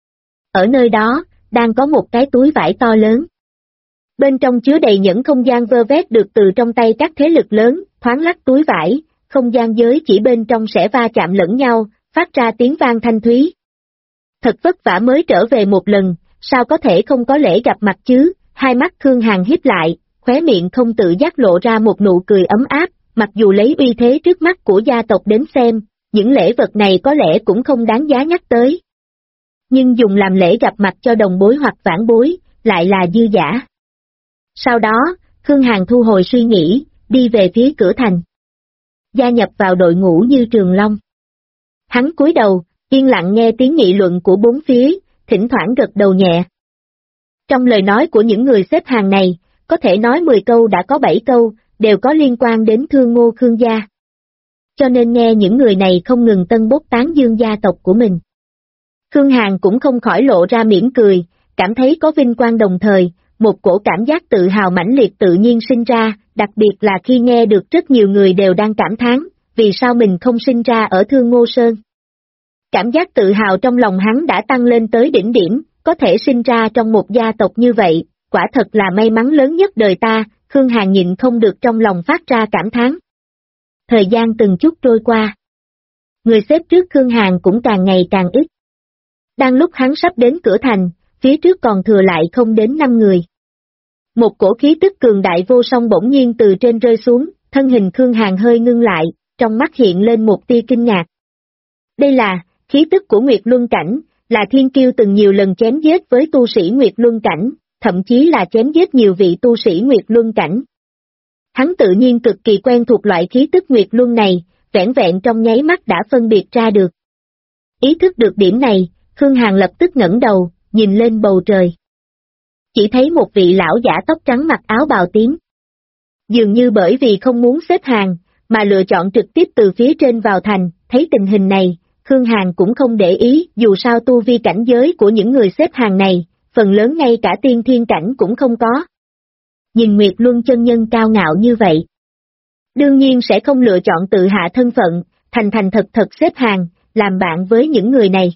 Ở nơi đó, đang có một cái túi vải to lớn. Bên trong chứa đầy những không gian vơ vét được từ trong tay các thế lực lớn, thoáng lắc túi vải, không gian giới chỉ bên trong sẽ va chạm lẫn nhau, phát ra tiếng vang thanh thúy. Thật vất vả mới trở về một lần, sao có thể không có lễ gặp mặt chứ, hai mắt Khương Hàn híp lại, khóe miệng không tự giác lộ ra một nụ cười ấm áp, mặc dù lấy uy thế trước mắt của gia tộc đến xem, những lễ vật này có lẽ cũng không đáng giá nhắc tới. Nhưng dùng làm lễ gặp mặt cho đồng bối hoặc vãn bối, lại là dư dả. Sau đó, Khương Hàn thu hồi suy nghĩ, đi về phía cửa thành. Gia nhập vào đội ngũ như Trường Long. Hắn cúi đầu, yên lặng nghe tiếng nghị luận của bốn phía, thỉnh thoảng gật đầu nhẹ. Trong lời nói của những người xếp hàng này, có thể nói 10 câu đã có 7 câu, đều có liên quan đến Thương Ngô Khương gia. Cho nên nghe những người này không ngừng tân bốc tán dương gia tộc của mình. Khương Hàn cũng không khỏi lộ ra mỉm cười, cảm thấy có vinh quang đồng thời, một cổ cảm giác tự hào mãnh liệt tự nhiên sinh ra, đặc biệt là khi nghe được rất nhiều người đều đang cảm thán, vì sao mình không sinh ra ở Thương Ngô Sơn. Cảm giác tự hào trong lòng hắn đã tăng lên tới đỉnh điểm, có thể sinh ra trong một gia tộc như vậy, quả thật là may mắn lớn nhất đời ta, Khương Hàn nhịn không được trong lòng phát ra cảm thán. Thời gian từng chút trôi qua. Người xếp trước Khương Hàn cũng càng ngày càng ít. Đang lúc hắn sắp đến cửa thành, phía trước còn thừa lại không đến 5 người. Một cổ khí tức cường đại vô song bỗng nhiên từ trên rơi xuống, thân hình Khương Hàn hơi ngưng lại, trong mắt hiện lên một tia kinh ngạc. Đây là khí tức của Nguyệt Luân Cảnh, là thiên kiêu từng nhiều lần chém giết với tu sĩ Nguyệt Luân Cảnh, thậm chí là chém giết nhiều vị tu sĩ Nguyệt Luân Cảnh. Hắn tự nhiên cực kỳ quen thuộc loại khí tức Nguyệt Luân này, vẻn vẹn trong nháy mắt đã phân biệt ra được. Ý thức được điểm này, Khương Hàn lập tức ngẩng đầu, nhìn lên bầu trời. Chỉ thấy một vị lão giả tóc trắng mặc áo bào tím. Dường như bởi vì không muốn xếp hàng, mà lựa chọn trực tiếp từ phía trên vào thành, thấy tình hình này, Khương Hàn cũng không để ý, dù sao tu vi cảnh giới của những người xếp hàng này, phần lớn ngay cả tiên thiên cảnh cũng không có. Nhìn Nguyệt Luân chân nhân cao ngạo như vậy. Đương nhiên sẽ không lựa chọn tự hạ thân phận, thành thành thật thật xếp hàng, làm bạn với những người này.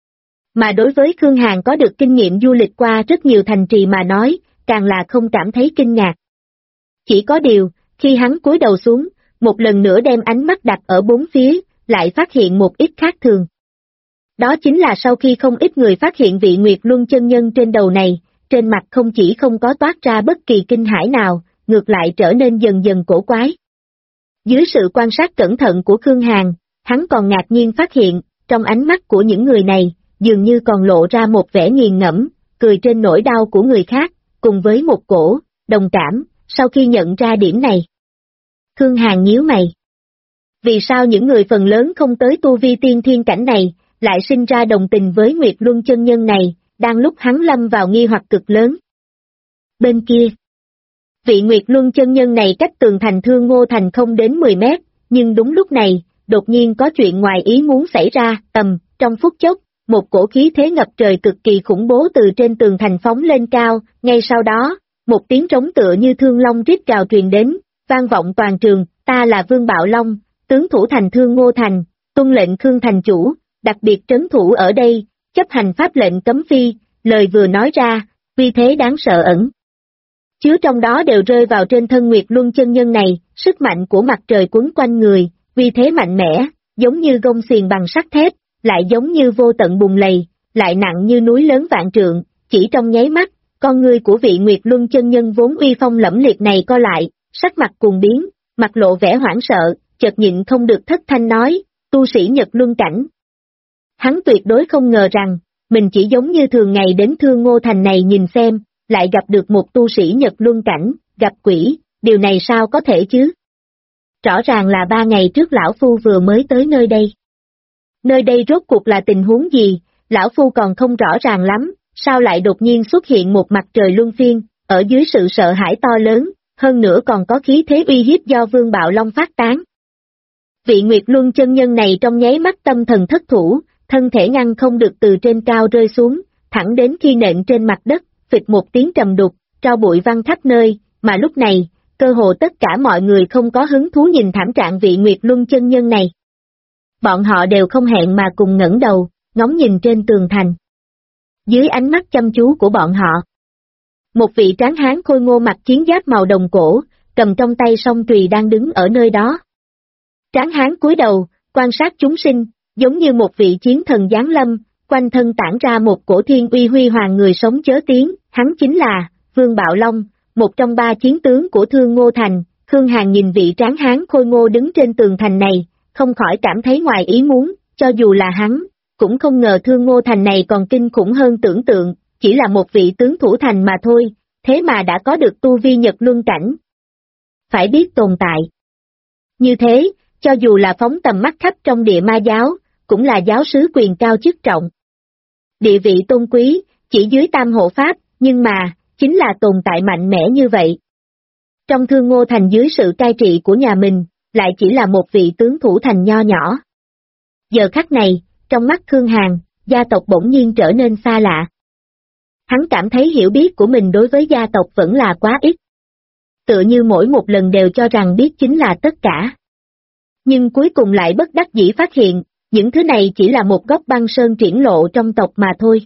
Mà đối với Khương Hàn có được kinh nghiệm du lịch qua rất nhiều thành trì mà nói, càng là không cảm thấy kinh ngạc. Chỉ có điều, khi hắn cúi đầu xuống, một lần nữa đem ánh mắt đặt ở bốn phía, lại phát hiện một ít khác thường. Đó chính là sau khi không ít người phát hiện vị Nguyệt Luân chân nhân trên đầu này, trên mặt không chỉ không có toát ra bất kỳ kinh hãi nào, ngược lại trở nên dần dần cổ quái. Dưới sự quan sát cẩn thận của Khương Hàn, hắn còn ngạc nhiên phát hiện, trong ánh mắt của những người này, dường như còn lộ ra một vẻ nghiền ngẫm, cười trên nỗi đau của người khác, cùng với một cổ đồng cảm, sau khi nhận ra điểm này. Khương Hàn nhíu mày. Vì sao những người phần lớn không tới tu vi tiên thiên cảnh này, lại sinh ra đồng tình với Nguyệt Luân chân nhân này, đang lúc hắn lâm vào nghi hoặc cực lớn. Bên kia, vị Nguyệt Luân chân nhân này cách tường thành Thương Ngô Thành không đến 10 mét, nhưng đúng lúc này, đột nhiên có chuyện ngoài ý muốn xảy ra, trong phút chốc, một cổ khí thế ngập trời cực kỳ khủng bố từ trên tường thành phóng lên cao, ngay sau đó, Một tiếng trống tựa như thương long rít gào truyền đến, vang vọng toàn trường, ta là Vương Bạo Long, tướng thủ thành Thương Ngô Thành, tuân lệnh Khương thành chủ, đặc biệt trấn thủ ở đây, chấp hành pháp lệnh cấm phi, lời vừa nói ra, uy thế đáng sợ ẩn. Chứa trong đó đều rơi vào trên thân Nguyệt Luân chân nhân này, sức mạnh của mặt trời quấn quanh người, uy thế mạnh mẽ, giống như gông xiềng bằng sắt thép, lại giống như vô tận bùn lầy, lại nặng như núi lớn vạn trượng, chỉ trong nháy mắt, con ngươi của vị Nguyệt Luân chân nhân vốn uy phong lẫm liệt này co lại, sắc mặt cuồng biến, mặt lộ vẻ hoảng sợ, chợt nhịn không được thất thanh nói, tu sĩ Nhật Luân cảnh. Hắn tuyệt đối không ngờ rằng, mình chỉ giống như thường ngày đến Thương Ngô Thành này nhìn xem, lại gặp được một tu sĩ Nhật Luân cảnh, gặp quỷ, điều này sao có thể chứ? Rõ ràng là 3 ngày trước lão phu vừa mới tới nơi đây. Nơi đây rốt cuộc là tình huống gì, lão phu còn không rõ ràng lắm, sao lại đột nhiên xuất hiện một mặt trời luân phiên, ở dưới sự sợ hãi to lớn, hơn nữa còn có khí thế uy hiếp do Vương Bạo Long phát tán. Vị Nguyệt Luân chân nhân này trong nháy mắt tâm thần thất thủ, thân thể ngăn không được từ trên cao rơi xuống, thẳng đến khi nện trên mặt đất, phịch một tiếng trầm đục, tro bụi văng khắp nơi, mà lúc này, cơ hồ tất cả mọi người không có hứng thú nhìn thảm trạng vị Nguyệt Luân chân nhân này. Bọn họ đều không hẹn mà cùng ngẩng đầu, ngóng nhìn trên tường thành. Dưới ánh mắt chăm chú của bọn họ, một vị tráng hán khôi ngô mặc chiến giáp màu đồng cổ, cầm trong tay song chùy đang đứng ở nơi đó. Tráng hán cúi đầu, quan sát chúng sinh, giống như một vị chiến thần giáng lâm, quanh thân tản ra một cổ thiên uy huy hoàng người sống chớ tiếng, hắn chính là Vương Bạo Long, một trong 3 chiến tướng của Thương Ngô Thành. Khương Hàn nhìn vị tráng hán khôi ngô đứng trên tường thành này, không khỏi cảm thấy ngoài ý muốn, cho dù là hắn, cũng không ngờ Thương Ngô Thành này còn kinh khủng hơn tưởng tượng, chỉ là một vị tướng thủ thành mà thôi, thế mà đã có được tu vi Nhật Luân cảnh. Phải biết tồn tại. Như thế, cho dù là phóng tầm mắt khắp trong địa ma giáo, cũng là giáo sứ quyền cao chức trọng. Địa vị tôn quý, chỉ dưới tam hộ pháp, nhưng mà, chính là tồn tại mạnh mẽ như vậy. Trong Thương Ngô Thành dưới sự cai trị của nhà mình, lại chỉ là một vị tướng thủ thành nho nhỏ. Giờ khắc này, trong mắt Khương Hàn, gia tộc bỗng nhiên trở nên xa lạ. Hắn cảm thấy hiểu biết của mình đối với gia tộc vẫn là quá ít. Tựa như mỗi một lần đều cho rằng biết chính là tất cả. Nhưng cuối cùng lại bất đắc dĩ phát hiện, những thứ này chỉ là một góc băng sơn triển lộ trong tộc mà thôi.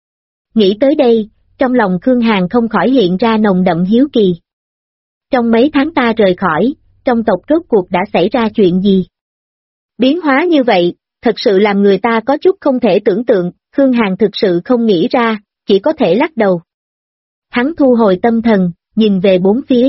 Nghĩ tới đây, trong lòng Khương Hàn không khỏi hiện ra nồng đậm hiếu kỳ. Trong mấy tháng ta rời khỏi, trong tộc rốt cuộc đã xảy ra chuyện gì? Biến hóa như vậy, thật sự làm người ta có chút không thể tưởng tượng, Khương Hàn thực sự không nghĩ ra, chỉ có thể lắc đầu. Hắn thu hồi tâm thần, nhìn về bốn phía.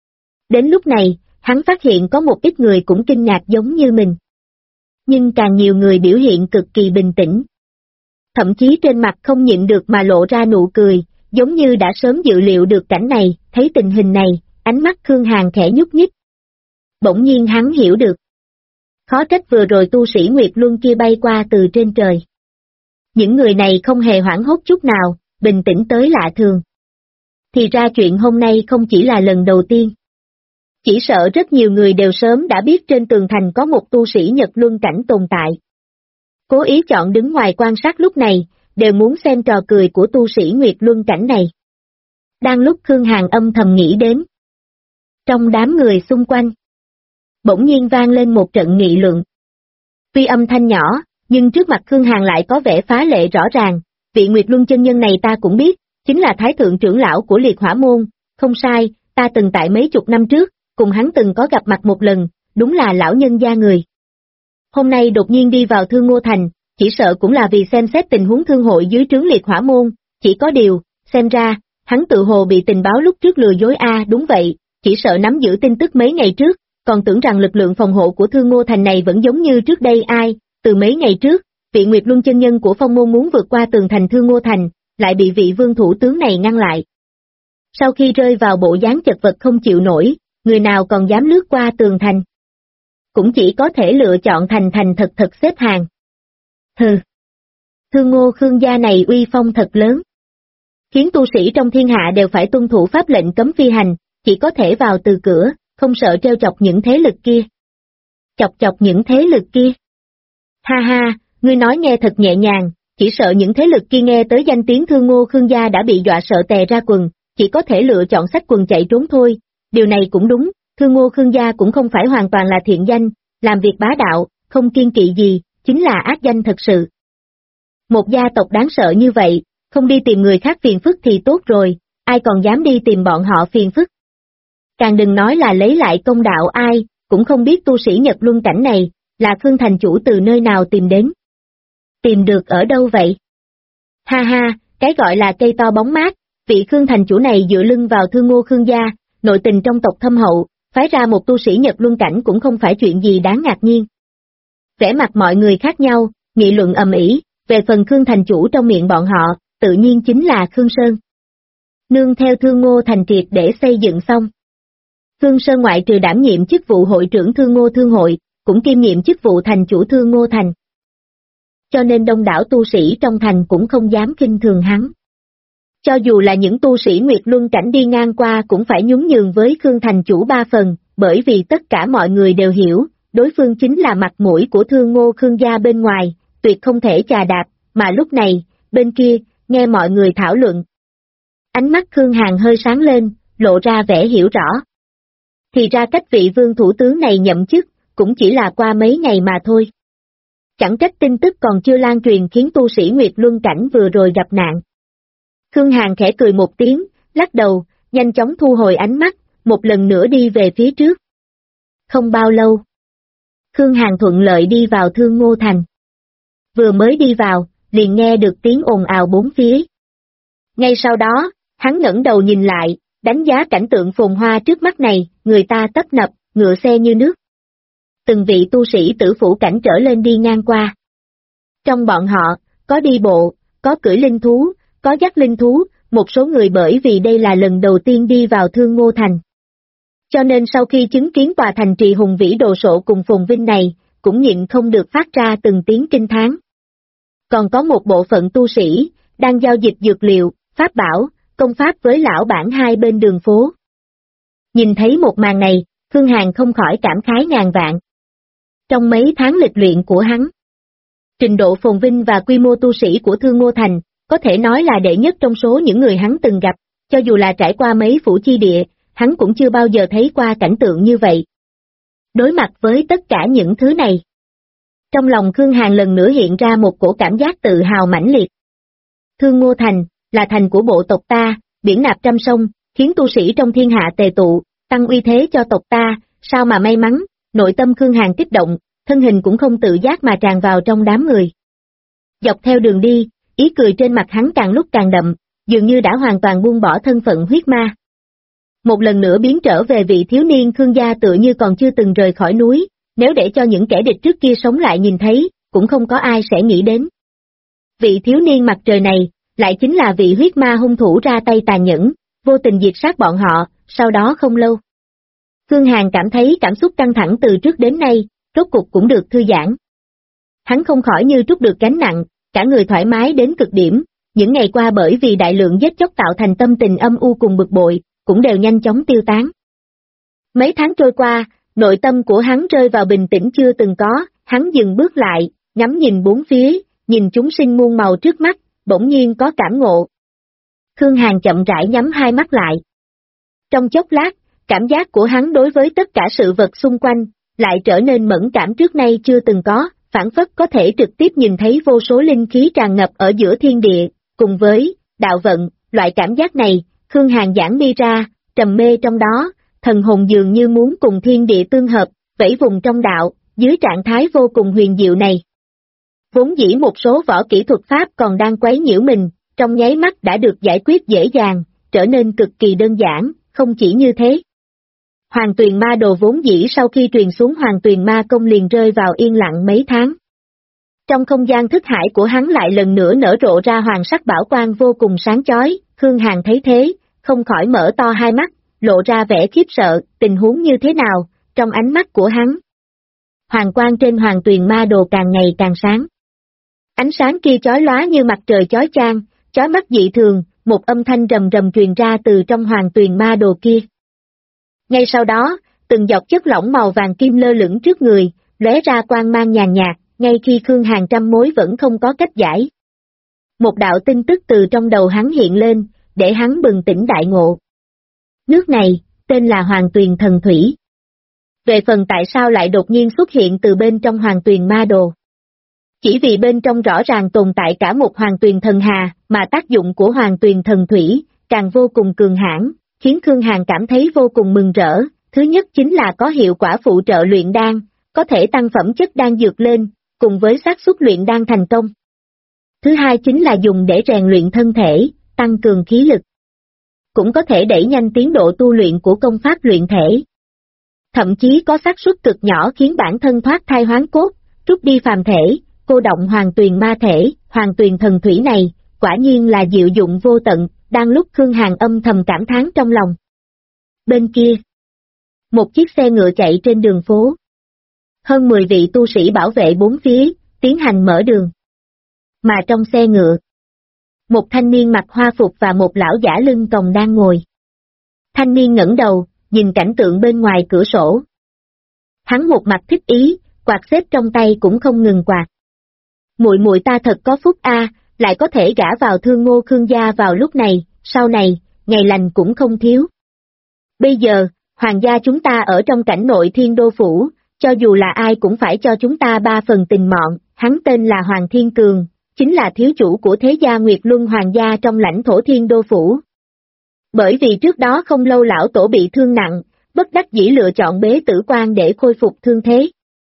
Đến lúc này, hắn phát hiện có một ít người cũng kinh ngạc giống như mình. Nhưng càng nhiều người biểu hiện cực kỳ bình tĩnh. Thậm chí trên mặt không nhịn được mà lộ ra nụ cười, giống như đã sớm dự liệu được cảnh này, thấy tình hình này, ánh mắt Khương Hàn khẽ nhúc nhích. Bỗng nhiên hắn hiểu được. Khó trách vừa rồi tu sĩ Nguyệt Luân kia bay qua từ trên trời. Những người này không hề hoảng hốt chút nào, bình tĩnh tới lạ thường. Thì ra chuyện hôm nay không chỉ là lần đầu tiên. Chỉ sợ rất nhiều người đều sớm đã biết trên tường thành có một tu sĩ Nhật Luân cảnh tồn tại. Cố ý chọn đứng ngoài quan sát lúc này, đều muốn xem trò cười của tu sĩ Nguyệt Luân cảnh này. Đang lúc Khương Hàn âm thầm nghĩ đến. Trong đám người xung quanh, bỗng nhiên vang lên một trận nghị luận. Tuy âm thanh nhỏ, nhưng trước mặt Khương Hàn lại có vẻ phá lệ rõ ràng, vị Nguyệt Luân chân nhân này ta cũng biết, chính là Thái Thượng trưởng lão của Liệt Hỏa Môn, không sai, ta từng tại mấy chục năm trước, cùng hắn từng có gặp mặt một lần, đúng là lão nhân gia người. Hôm nay đột nhiên đi vào Thương Ngô Thành, chỉ sợ cũng là vì xem xét tình huống thương hội dưới trướng Liệt Hỏa Môn, chỉ có điều, xem ra, hắn tự hồ bị tình báo lúc trước lừa dối đúng vậy, chỉ sợ nắm giữ tin tức mấy ngày trước, còn tưởng rằng lực lượng phòng hộ của Thương Ngô Thành này vẫn giống như trước đây từ mấy ngày trước, vị Nguyệt Luân chân nhân của Phong Môn muốn vượt qua tường thành Thương Ngô Thành, lại bị vị vương thủ tướng này ngăn lại. Sau khi rơi vào bộ dáng chật vật không chịu nổi, người nào còn dám lướt qua tường thành? Cũng chỉ có thể lựa chọn thành thật xếp hàng. Hừ. Thương Ngô Khương gia này uy phong thật lớn. Khiến tu sĩ trong thiên hạ đều phải tuân thủ pháp lệnh cấm phi hành, chỉ có thể vào từ cửa, không sợ trêu chọc những thế lực kia. Chọc những thế lực kia. Ha ha, ngươi nói nghe thật nhẹ nhàng, chỉ sợ những thế lực kia nghe tới danh tiếng Thương Ngô Khương gia đã bị dọa sợ tè ra quần, chỉ có thể lựa chọn xách quần chạy trốn thôi. Điều này cũng đúng, Thương Ngô Khương gia cũng không phải hoàn toàn là thiện danh, làm việc bá đạo, không kiêng kỵ gì, chính là ác danh thật sự. Một gia tộc đáng sợ như vậy, không đi tìm người khác phiền phức thì tốt rồi, ai còn dám đi tìm bọn họ phiền phức. Càng đừng nói là lấy lại công đạo, ai cũng không biết tu sĩ Nhật Luân Cảnh này là Khương thành chủ từ nơi nào tìm đến. Tìm được ở đâu vậy? Ha ha, cái gọi là cây to bóng mát, vị Khương thành chủ này dựa lưng vào Thương Ngô Khương gia, nội tình trong tộc thâm hậu, phái ra một tu sĩ Nhật Luân Cảnh cũng không phải chuyện gì đáng ngạc nhiên. Vẻ mặt mọi người khác nhau, nghị luận ầm ĩ, về phần Khương thành chủ trong miệng bọn họ, tự nhiên chính là Khương Sơn. Nương theo Thương Ngô thành triệt để xây dựng xong. Khương Sơn ngoại trừ đảm nhiệm chức vụ hội trưởng Thương Ngô Thương hội, cũng kiêm nhiệm chức vụ thành chủ Thương Ngô thành. Cho nên đông đảo tu sĩ trong thành cũng không dám khinh thường hắn. Cho dù là những tu sĩ Nguyệt Luân Cảnh đi ngang qua cũng phải nhún nhường với Khương thành chủ 3 phần, bởi vì tất cả mọi người đều hiểu, đối phương chính là mặt mũi của Thương Ngô Khương gia bên ngoài, tuyệt không thể chà đạp, mà lúc này, bên kia, nghe mọi người thảo luận. Ánh mắt Khương Hàn hơi sáng lên, lộ ra vẻ hiểu rõ. Thì ra cách vị vương thủ tướng này nhậm chức, cũng chỉ là qua mấy ngày mà thôi. Chẳng trách tin tức còn chưa lan truyền khiến tu sĩ Nguyệt Luân Cảnh vừa rồi gặp nạn. Khương Hàn khẽ cười một tiếng, lắc đầu, nhanh chóng thu hồi ánh mắt, một lần nữa đi về phía trước. Không bao lâu, Khương Hàn thuận lợi đi vào Thương Ngô thành. Vừa mới đi vào, liền nghe được tiếng ồn ào bốn phía. Ngay sau đó, hắn ngẩng đầu nhìn lại, đánh giá cảnh tượng phồn hoa trước mắt này, người ta tấp nập, ngựa xe như nước. Từng vị tu sĩ tử phủ cảnh trở lên đi ngang qua. Trong bọn họ, có đi bộ, có cưỡi linh thú, có dắt linh thú, một số người bởi vì đây là lần đầu tiên đi vào Thương Ngô thành. Cho nên sau khi chứng kiến tòa thành trì hùng vĩ đồ sộ cùng phồn vinh này, cũng nhịn không được phát ra từng tiếng kinh thán. Còn có một bộ phận tu sĩ, đang giao dịch dược liệu, pháp bảo, công pháp với lão bản hai bên đường phố. Nhìn thấy một màn này, Khương Hàn không khỏi cảm khái ngàn vạn. Trong mấy tháng lịch luyện của hắn, trình độ phồn vinh và quy mô tu sĩ của Thương Ngô thành, có thể nói là đệ nhất trong số những người hắn từng gặp, cho dù là trải qua mấy phủ chi địa, hắn cũng chưa bao giờ thấy qua cảnh tượng như vậy. Đối mặt với tất cả những thứ này, trong lòng Khương Hàn lần nữa hiện ra một cổ cảm giác tự hào mãnh liệt. Thương Ngô thành, là thành của bộ tộc ta, biển nạp trăm sông, khiến tu sĩ trong thiên hạ tề tụ, tăng uy thế cho tộc ta, sao mà may mắn, nội tâm Khương Hàn kích động, thân hình cũng không tự giác mà tràn vào trong đám người. Dọc theo đường đi, ý cười trên mặt hắn càng lúc càng đậm, dường như đã hoàn toàn buông bỏ thân phận huyết ma. Một lần nữa biến trở về vị thiếu niên Khương gia tựa như còn chưa từng rời khỏi núi, nếu để cho những kẻ địch trước kia sống lại nhìn thấy, cũng không có ai sẽ nghĩ đến. Vị thiếu niên mặt trời này, lại chính là vị huyết ma hung thủ ra tay tàn nhẫn, vô tình diệt sát bọn họ, sau đó không lâu. Khương Hàn cảm thấy cảm xúc căng thẳng từ trước đến nay, rốt cục cũng được thư giãn. Hắn không khỏi như trút được gánh nặng, cả người thoải mái đến cực điểm, những ngày qua bởi vì đại lượng giết chóc tạo thành tâm tình âm u cùng bực bội, cũng đều nhanh chóng tiêu tán. Mấy tháng trôi qua, nội tâm của hắn rơi vào bình tĩnh chưa từng có, hắn dừng bước lại, ngắm nhìn bốn phía, nhìn chúng sinh muôn màu trước mắt, bỗng nhiên có cảm ngộ. Khương Hàn chậm rãi nhắm hai mắt lại. Trong chốc lát, cảm giác của hắn đối với tất cả sự vật xung quanh, lại trở nên mẫn cảm trước nay chưa từng có, phảng phất có thể trực tiếp nhìn thấy vô số linh khí tràn ngập ở giữa thiên địa, cùng với đạo vận, loại cảm giác này, Khương Hàn giãn mi ra, trầm mê trong đó, thần hồn dường như muốn cùng thiên địa tương hợp, vẫy vùng trong đạo, dưới trạng thái vô cùng huyền diệu này. Vốn dĩ một số võ kỹ thuật pháp còn đang quấy nhiễu mình, trong nháy mắt đã được giải quyết dễ dàng, trở nên cực kỳ đơn giản, không chỉ như thế. Hoàng Tuyền Ma Đồ vốn dĩ sau khi truyền xuống Hoàng Tuyền Ma Công liền rơi vào yên lặng mấy tháng. Trong không gian thức hải của hắn lại lần nữa nở rộ ra hoàng sắc bảo quang vô cùng sáng chói, Khương Hàn thấy thế, không khỏi mở to hai mắt, lộ ra vẻ khiếp sợ, tình huống như thế nào, trong ánh mắt của hắn. Hoàng quang trên Hoàng Tuyền Ma Đồ càng ngày càng sáng. Ánh sáng kia chói lóa như mặt trời chói chang, chói mắt dị thường, một âm thanh rầm rầm truyền ra từ trong Hoàng Tuyền Ma Đồ kia. Ngay sau đó, từng giọt chất lỏng màu vàng kim lơ lửng trước người, lóe ra quang mang nhàn nhạt, ngay khi Khương Hàn trăm mối vẫn không có cách giải. Một đạo tin tức từ trong đầu hắn hiện lên, để hắn bừng tỉnh đại ngộ. Nước này, tên là Hoàng Tuyền Thần Thủy. Về phần tại sao lại đột nhiên xuất hiện từ bên trong Hoàng Tuyền Ma Đồ. Chỉ vì bên trong rõ ràng tồn tại cả một Hoàng Tuyền Thần Hà, mà tác dụng của Hoàng Tuyền Thần Thủy, càng vô cùng cường hãn, khiến Khương Hàn cảm thấy vô cùng mừng rỡ. Thứ nhất chính là có hiệu quả phụ trợ luyện đan, có thể tăng phẩm chất đan dược lên, cùng với xác suất luyện đan thành công. Thứ hai chính là dùng để rèn luyện thân thể, tăng cường khí lực. Cũng có thể đẩy nhanh tiến độ tu luyện của công pháp luyện thể. Thậm chí có xác suất cực nhỏ khiến bản thân thoát thai hoán cốt, rút đi phàm thể, cô động Hoàng Tuyền ma thể. Hoàng Tuyền Thần Thủy này, quả nhiên là diệu dụng vô tận. Đang lúc Khương Hàn âm thầm cảm thán trong lòng. Bên kia, một chiếc xe ngựa chạy trên đường phố. Hơn 10 vị tu sĩ bảo vệ bốn phía, tiến hành mở đường. Mà trong xe ngựa, một thanh niên mặc hoa phục và một lão giả lưng còng đang ngồi. Thanh niên ngẩng đầu, nhìn cảnh tượng bên ngoài cửa sổ. Hắn một mặt thích ý, quạt xếp trong tay cũng không ngừng quạt. Muội muội ta thật có phúc a, lại có thể gả vào Thương Ngô Khương gia vào lúc này, sau này, ngày lành cũng không thiếu. Bây giờ, hoàng gia chúng ta ở trong cảnh nội Thiên Đô Phủ, cho dù là ai cũng phải cho chúng ta 3 phần tình mọn. Hắn tên là Hoàng Thiên Cường, chính là thiếu chủ của thế gia Nguyệt Luân Hoàng gia trong lãnh thổ Thiên Đô Phủ. Bởi vì trước đó không lâu lão tổ bị thương nặng, bất đắc dĩ lựa chọn bế tử quan để khôi phục thương thế.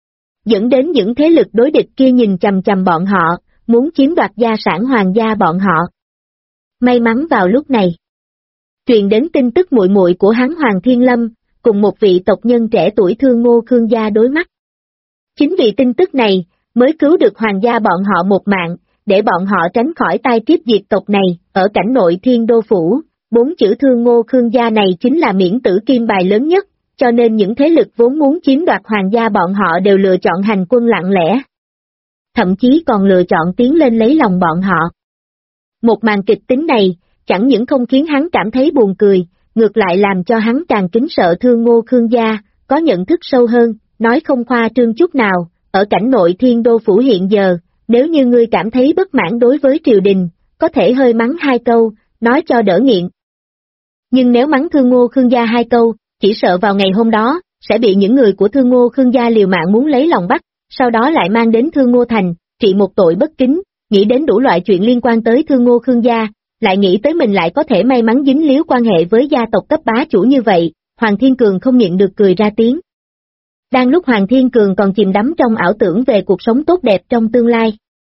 Dẫn đến những thế lực đối địch kia nhìn chằm chằm bọn họ, muốn chiếm đoạt gia sản hoàng gia bọn họ. May mắn vào lúc này, truyền đến tin tức muội muội của hắn Hoàng Thiên Lâm, cùng một vị tộc nhân trẻ tuổi Thương Ngô Khương gia đối mắt. Chính vì tin tức này, mới cứu được hoàng gia bọn họ một mạng, để bọn họ tránh khỏi tai kiếp diệt tộc này. Ở cảnh nội Thiên Đô Phủ, 4 chữ Thương Ngô Khương gia này chính là miễn tử kim bài lớn nhất, cho nên những thế lực vốn muốn chiếm đoạt hoàng gia bọn họ đều lựa chọn hành quân lặng lẽ. Thậm chí còn lựa chọn tiến lên lấy lòng bọn họ. Một màn kịch tính này, chẳng những không khiến hắn cảm thấy buồn cười, ngược lại làm cho hắn càng kính sợ Thương Ngô Khương gia, có nhận thức sâu hơn, nói không khoa trương chút nào, ở cảnh nội Thiên Đô Phủ hiện giờ, nếu như ngươi cảm thấy bất mãn đối với triều đình, có thể hơi mắng 2 câu, nói cho đỡ nghiện. Nhưng nếu mắng Thương Ngô Khương gia 2 câu, chỉ sợ vào ngày hôm đó, sẽ bị những người của Thương Ngô Khương gia liều mạng muốn lấy lòng bắt, sau đó lại mang đến Thương Ngô Thành, trị một tội bất kính, nghĩ đến đủ loại chuyện liên quan tới Thương Ngô Khương gia, lại nghĩ tới mình lại có thể may mắn dính líu quan hệ với gia tộc cấp bá chủ như vậy, Hoàng Thiên Cường không nhịn được cười ra tiếng. Đang lúc Hoàng Thiên Cường còn chìm đắm trong ảo tưởng về cuộc sống tốt đẹp trong tương lai.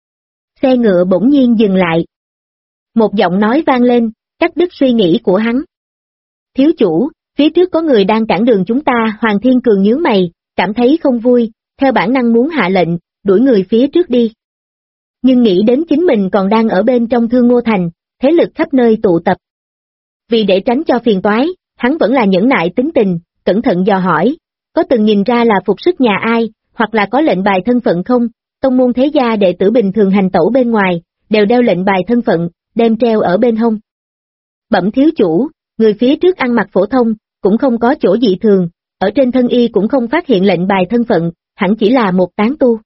Xe ngựa bỗng nhiên dừng lại. Một giọng nói vang lên, cắt đứt suy nghĩ của hắn. Thiếu chủ, phía trước có người đang cản đường chúng ta. Hoàng Thiên Cường nhướng mày, cảm thấy không vui, theo bản năng muốn hạ lệnh, đuổi người phía trước đi. Nhưng nghĩ đến chính mình còn đang ở bên trong Thương Ngô Thành, thế lực khắp nơi tụ tập. Vì để tránh cho phiền toái, hắn vẫn là nhẫn nại tính tình, cẩn thận dò hỏi, có từng nhìn ra là phục sức nhà ai, hoặc là có lệnh bài thân phận không? Tông môn thế gia đệ tử bình thường hành tẩu bên ngoài, đều đeo lệnh bài thân phận, đem treo ở bên hông. Bẩm thiếu chủ, người phía trước ăn mặc phổ thông, cũng không có chỗ dị thường, ở trên thân y cũng không phát hiện lệnh bài thân phận, hẳn chỉ là một tán tu.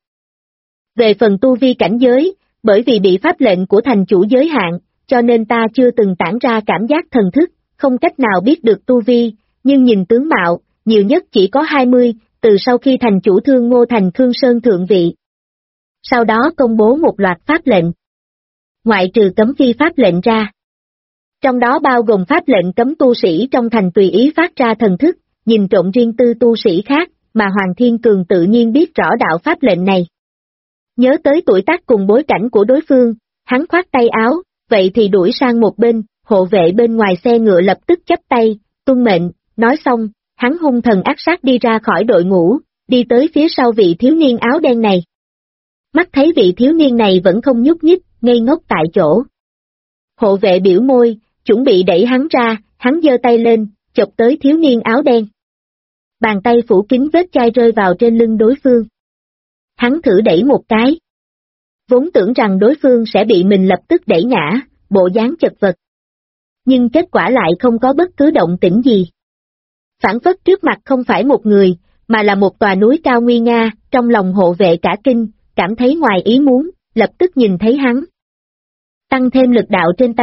Về phần tu vi cảnh giới, bởi vì bị pháp lệnh của thành chủ giới hạn, cho nên ta chưa từng tản ra cảm giác thần thức, không cách nào biết được tu vi, nhưng nhìn tướng mạo, nhiều nhất chỉ có 20, từ sau khi thành chủ Thương Ngô Thành Khương Sơn thượng vị. Sau đó công bố một loạt pháp lệnh. Ngoại trừ cấm phi pháp lệnh ra. Trong đó bao gồm pháp lệnh cấm tu sĩ trong thành tùy ý phát ra thần thức, nhìn trộm riêng tư tu sĩ khác, mà Hoàng Thiên Cường tự nhiên biết rõ đạo pháp lệnh này. Nhớ tới tuổi tác cùng bối cảnh của đối phương, hắn khoát tay áo, vậy thì đuổi sang một bên, hộ vệ bên ngoài xe ngựa lập tức chắp tay, tuân mệnh, nói xong, hắn hung thần ác sát đi ra khỏi đội ngũ, đi tới phía sau vị thiếu niên áo đen này. Mắt thấy vị thiếu niên này vẫn không nhúc nhích, ngây ngốc tại chỗ. Hộ vệ biểu môi, chuẩn bị đẩy hắn ra, hắn giơ tay lên, chộp tới thiếu niên áo đen. Bàn tay phủ kín vết chai rơi vào trên lưng đối phương. Hắn thử đẩy một cái. Vốn tưởng rằng đối phương sẽ bị mình lập tức đẩy ngã, bộ dáng chật vật. Nhưng kết quả lại không có bất cứ động tĩnh gì. Phản phất trước mặt không phải một người, mà là một tòa núi cao nguy nga, trong lòng hộ vệ cả kinh, cảm thấy ngoài ý muốn, lập tức nhìn thấy hắn. Tăng thêm lực đạo trên tay,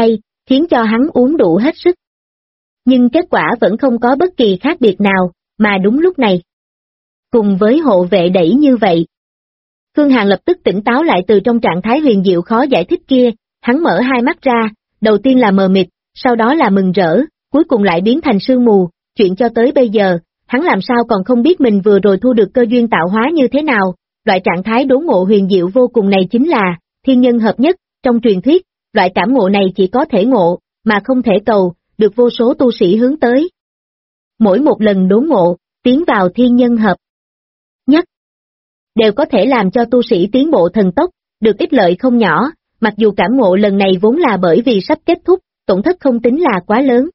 khiến cho hắn uống đủ hết sức. Nhưng kết quả vẫn không có bất kỳ khác biệt nào, mà đúng lúc này. Cùng với hộ vệ đẩy như vậy, Khương Hàn lập tức tỉnh táo lại từ trong trạng thái huyền diệu khó giải thích kia, hắn mở hai mắt ra, đầu tiên là mờ mịt, sau đó là mừng rỡ, cuối cùng lại biến thành sương mù, chuyện cho tới bây giờ, hắn làm sao còn không biết mình vừa rồi thu được cơ duyên tạo hóa như thế nào, loại trạng thái đốn ngộ huyền diệu vô cùng này chính là thiên nhân hợp nhất, trong truyền thuyết, loại cảm ngộ này chỉ có thể ngộ, mà không thể cầu, được vô số tu sĩ hướng tới. Mỗi một lần đốn ngộ, tiến vào thiên nhân hợp nhất, đều có thể làm cho tu sĩ tiến bộ thần tốc, được ích lợi không nhỏ, mặc dù cảm ngộ lần này vốn là bởi vì sắp kết thúc, tổn thất không tính là quá lớn.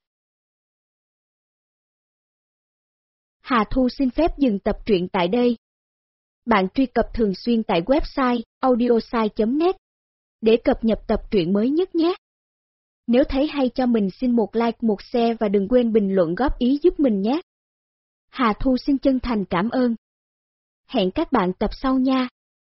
Hà Thu xin phép dừng tập truyện tại đây. Bạn truy cập thường xuyên tại website audiosai.net để cập nhật tập truyện mới nhất nhé. Nếu thấy hay cho mình xin một like, một share và đừng quên bình luận góp ý giúp mình nhé. Hà Thu xin chân thành cảm ơn. Hẹn các bạn tập sau nha.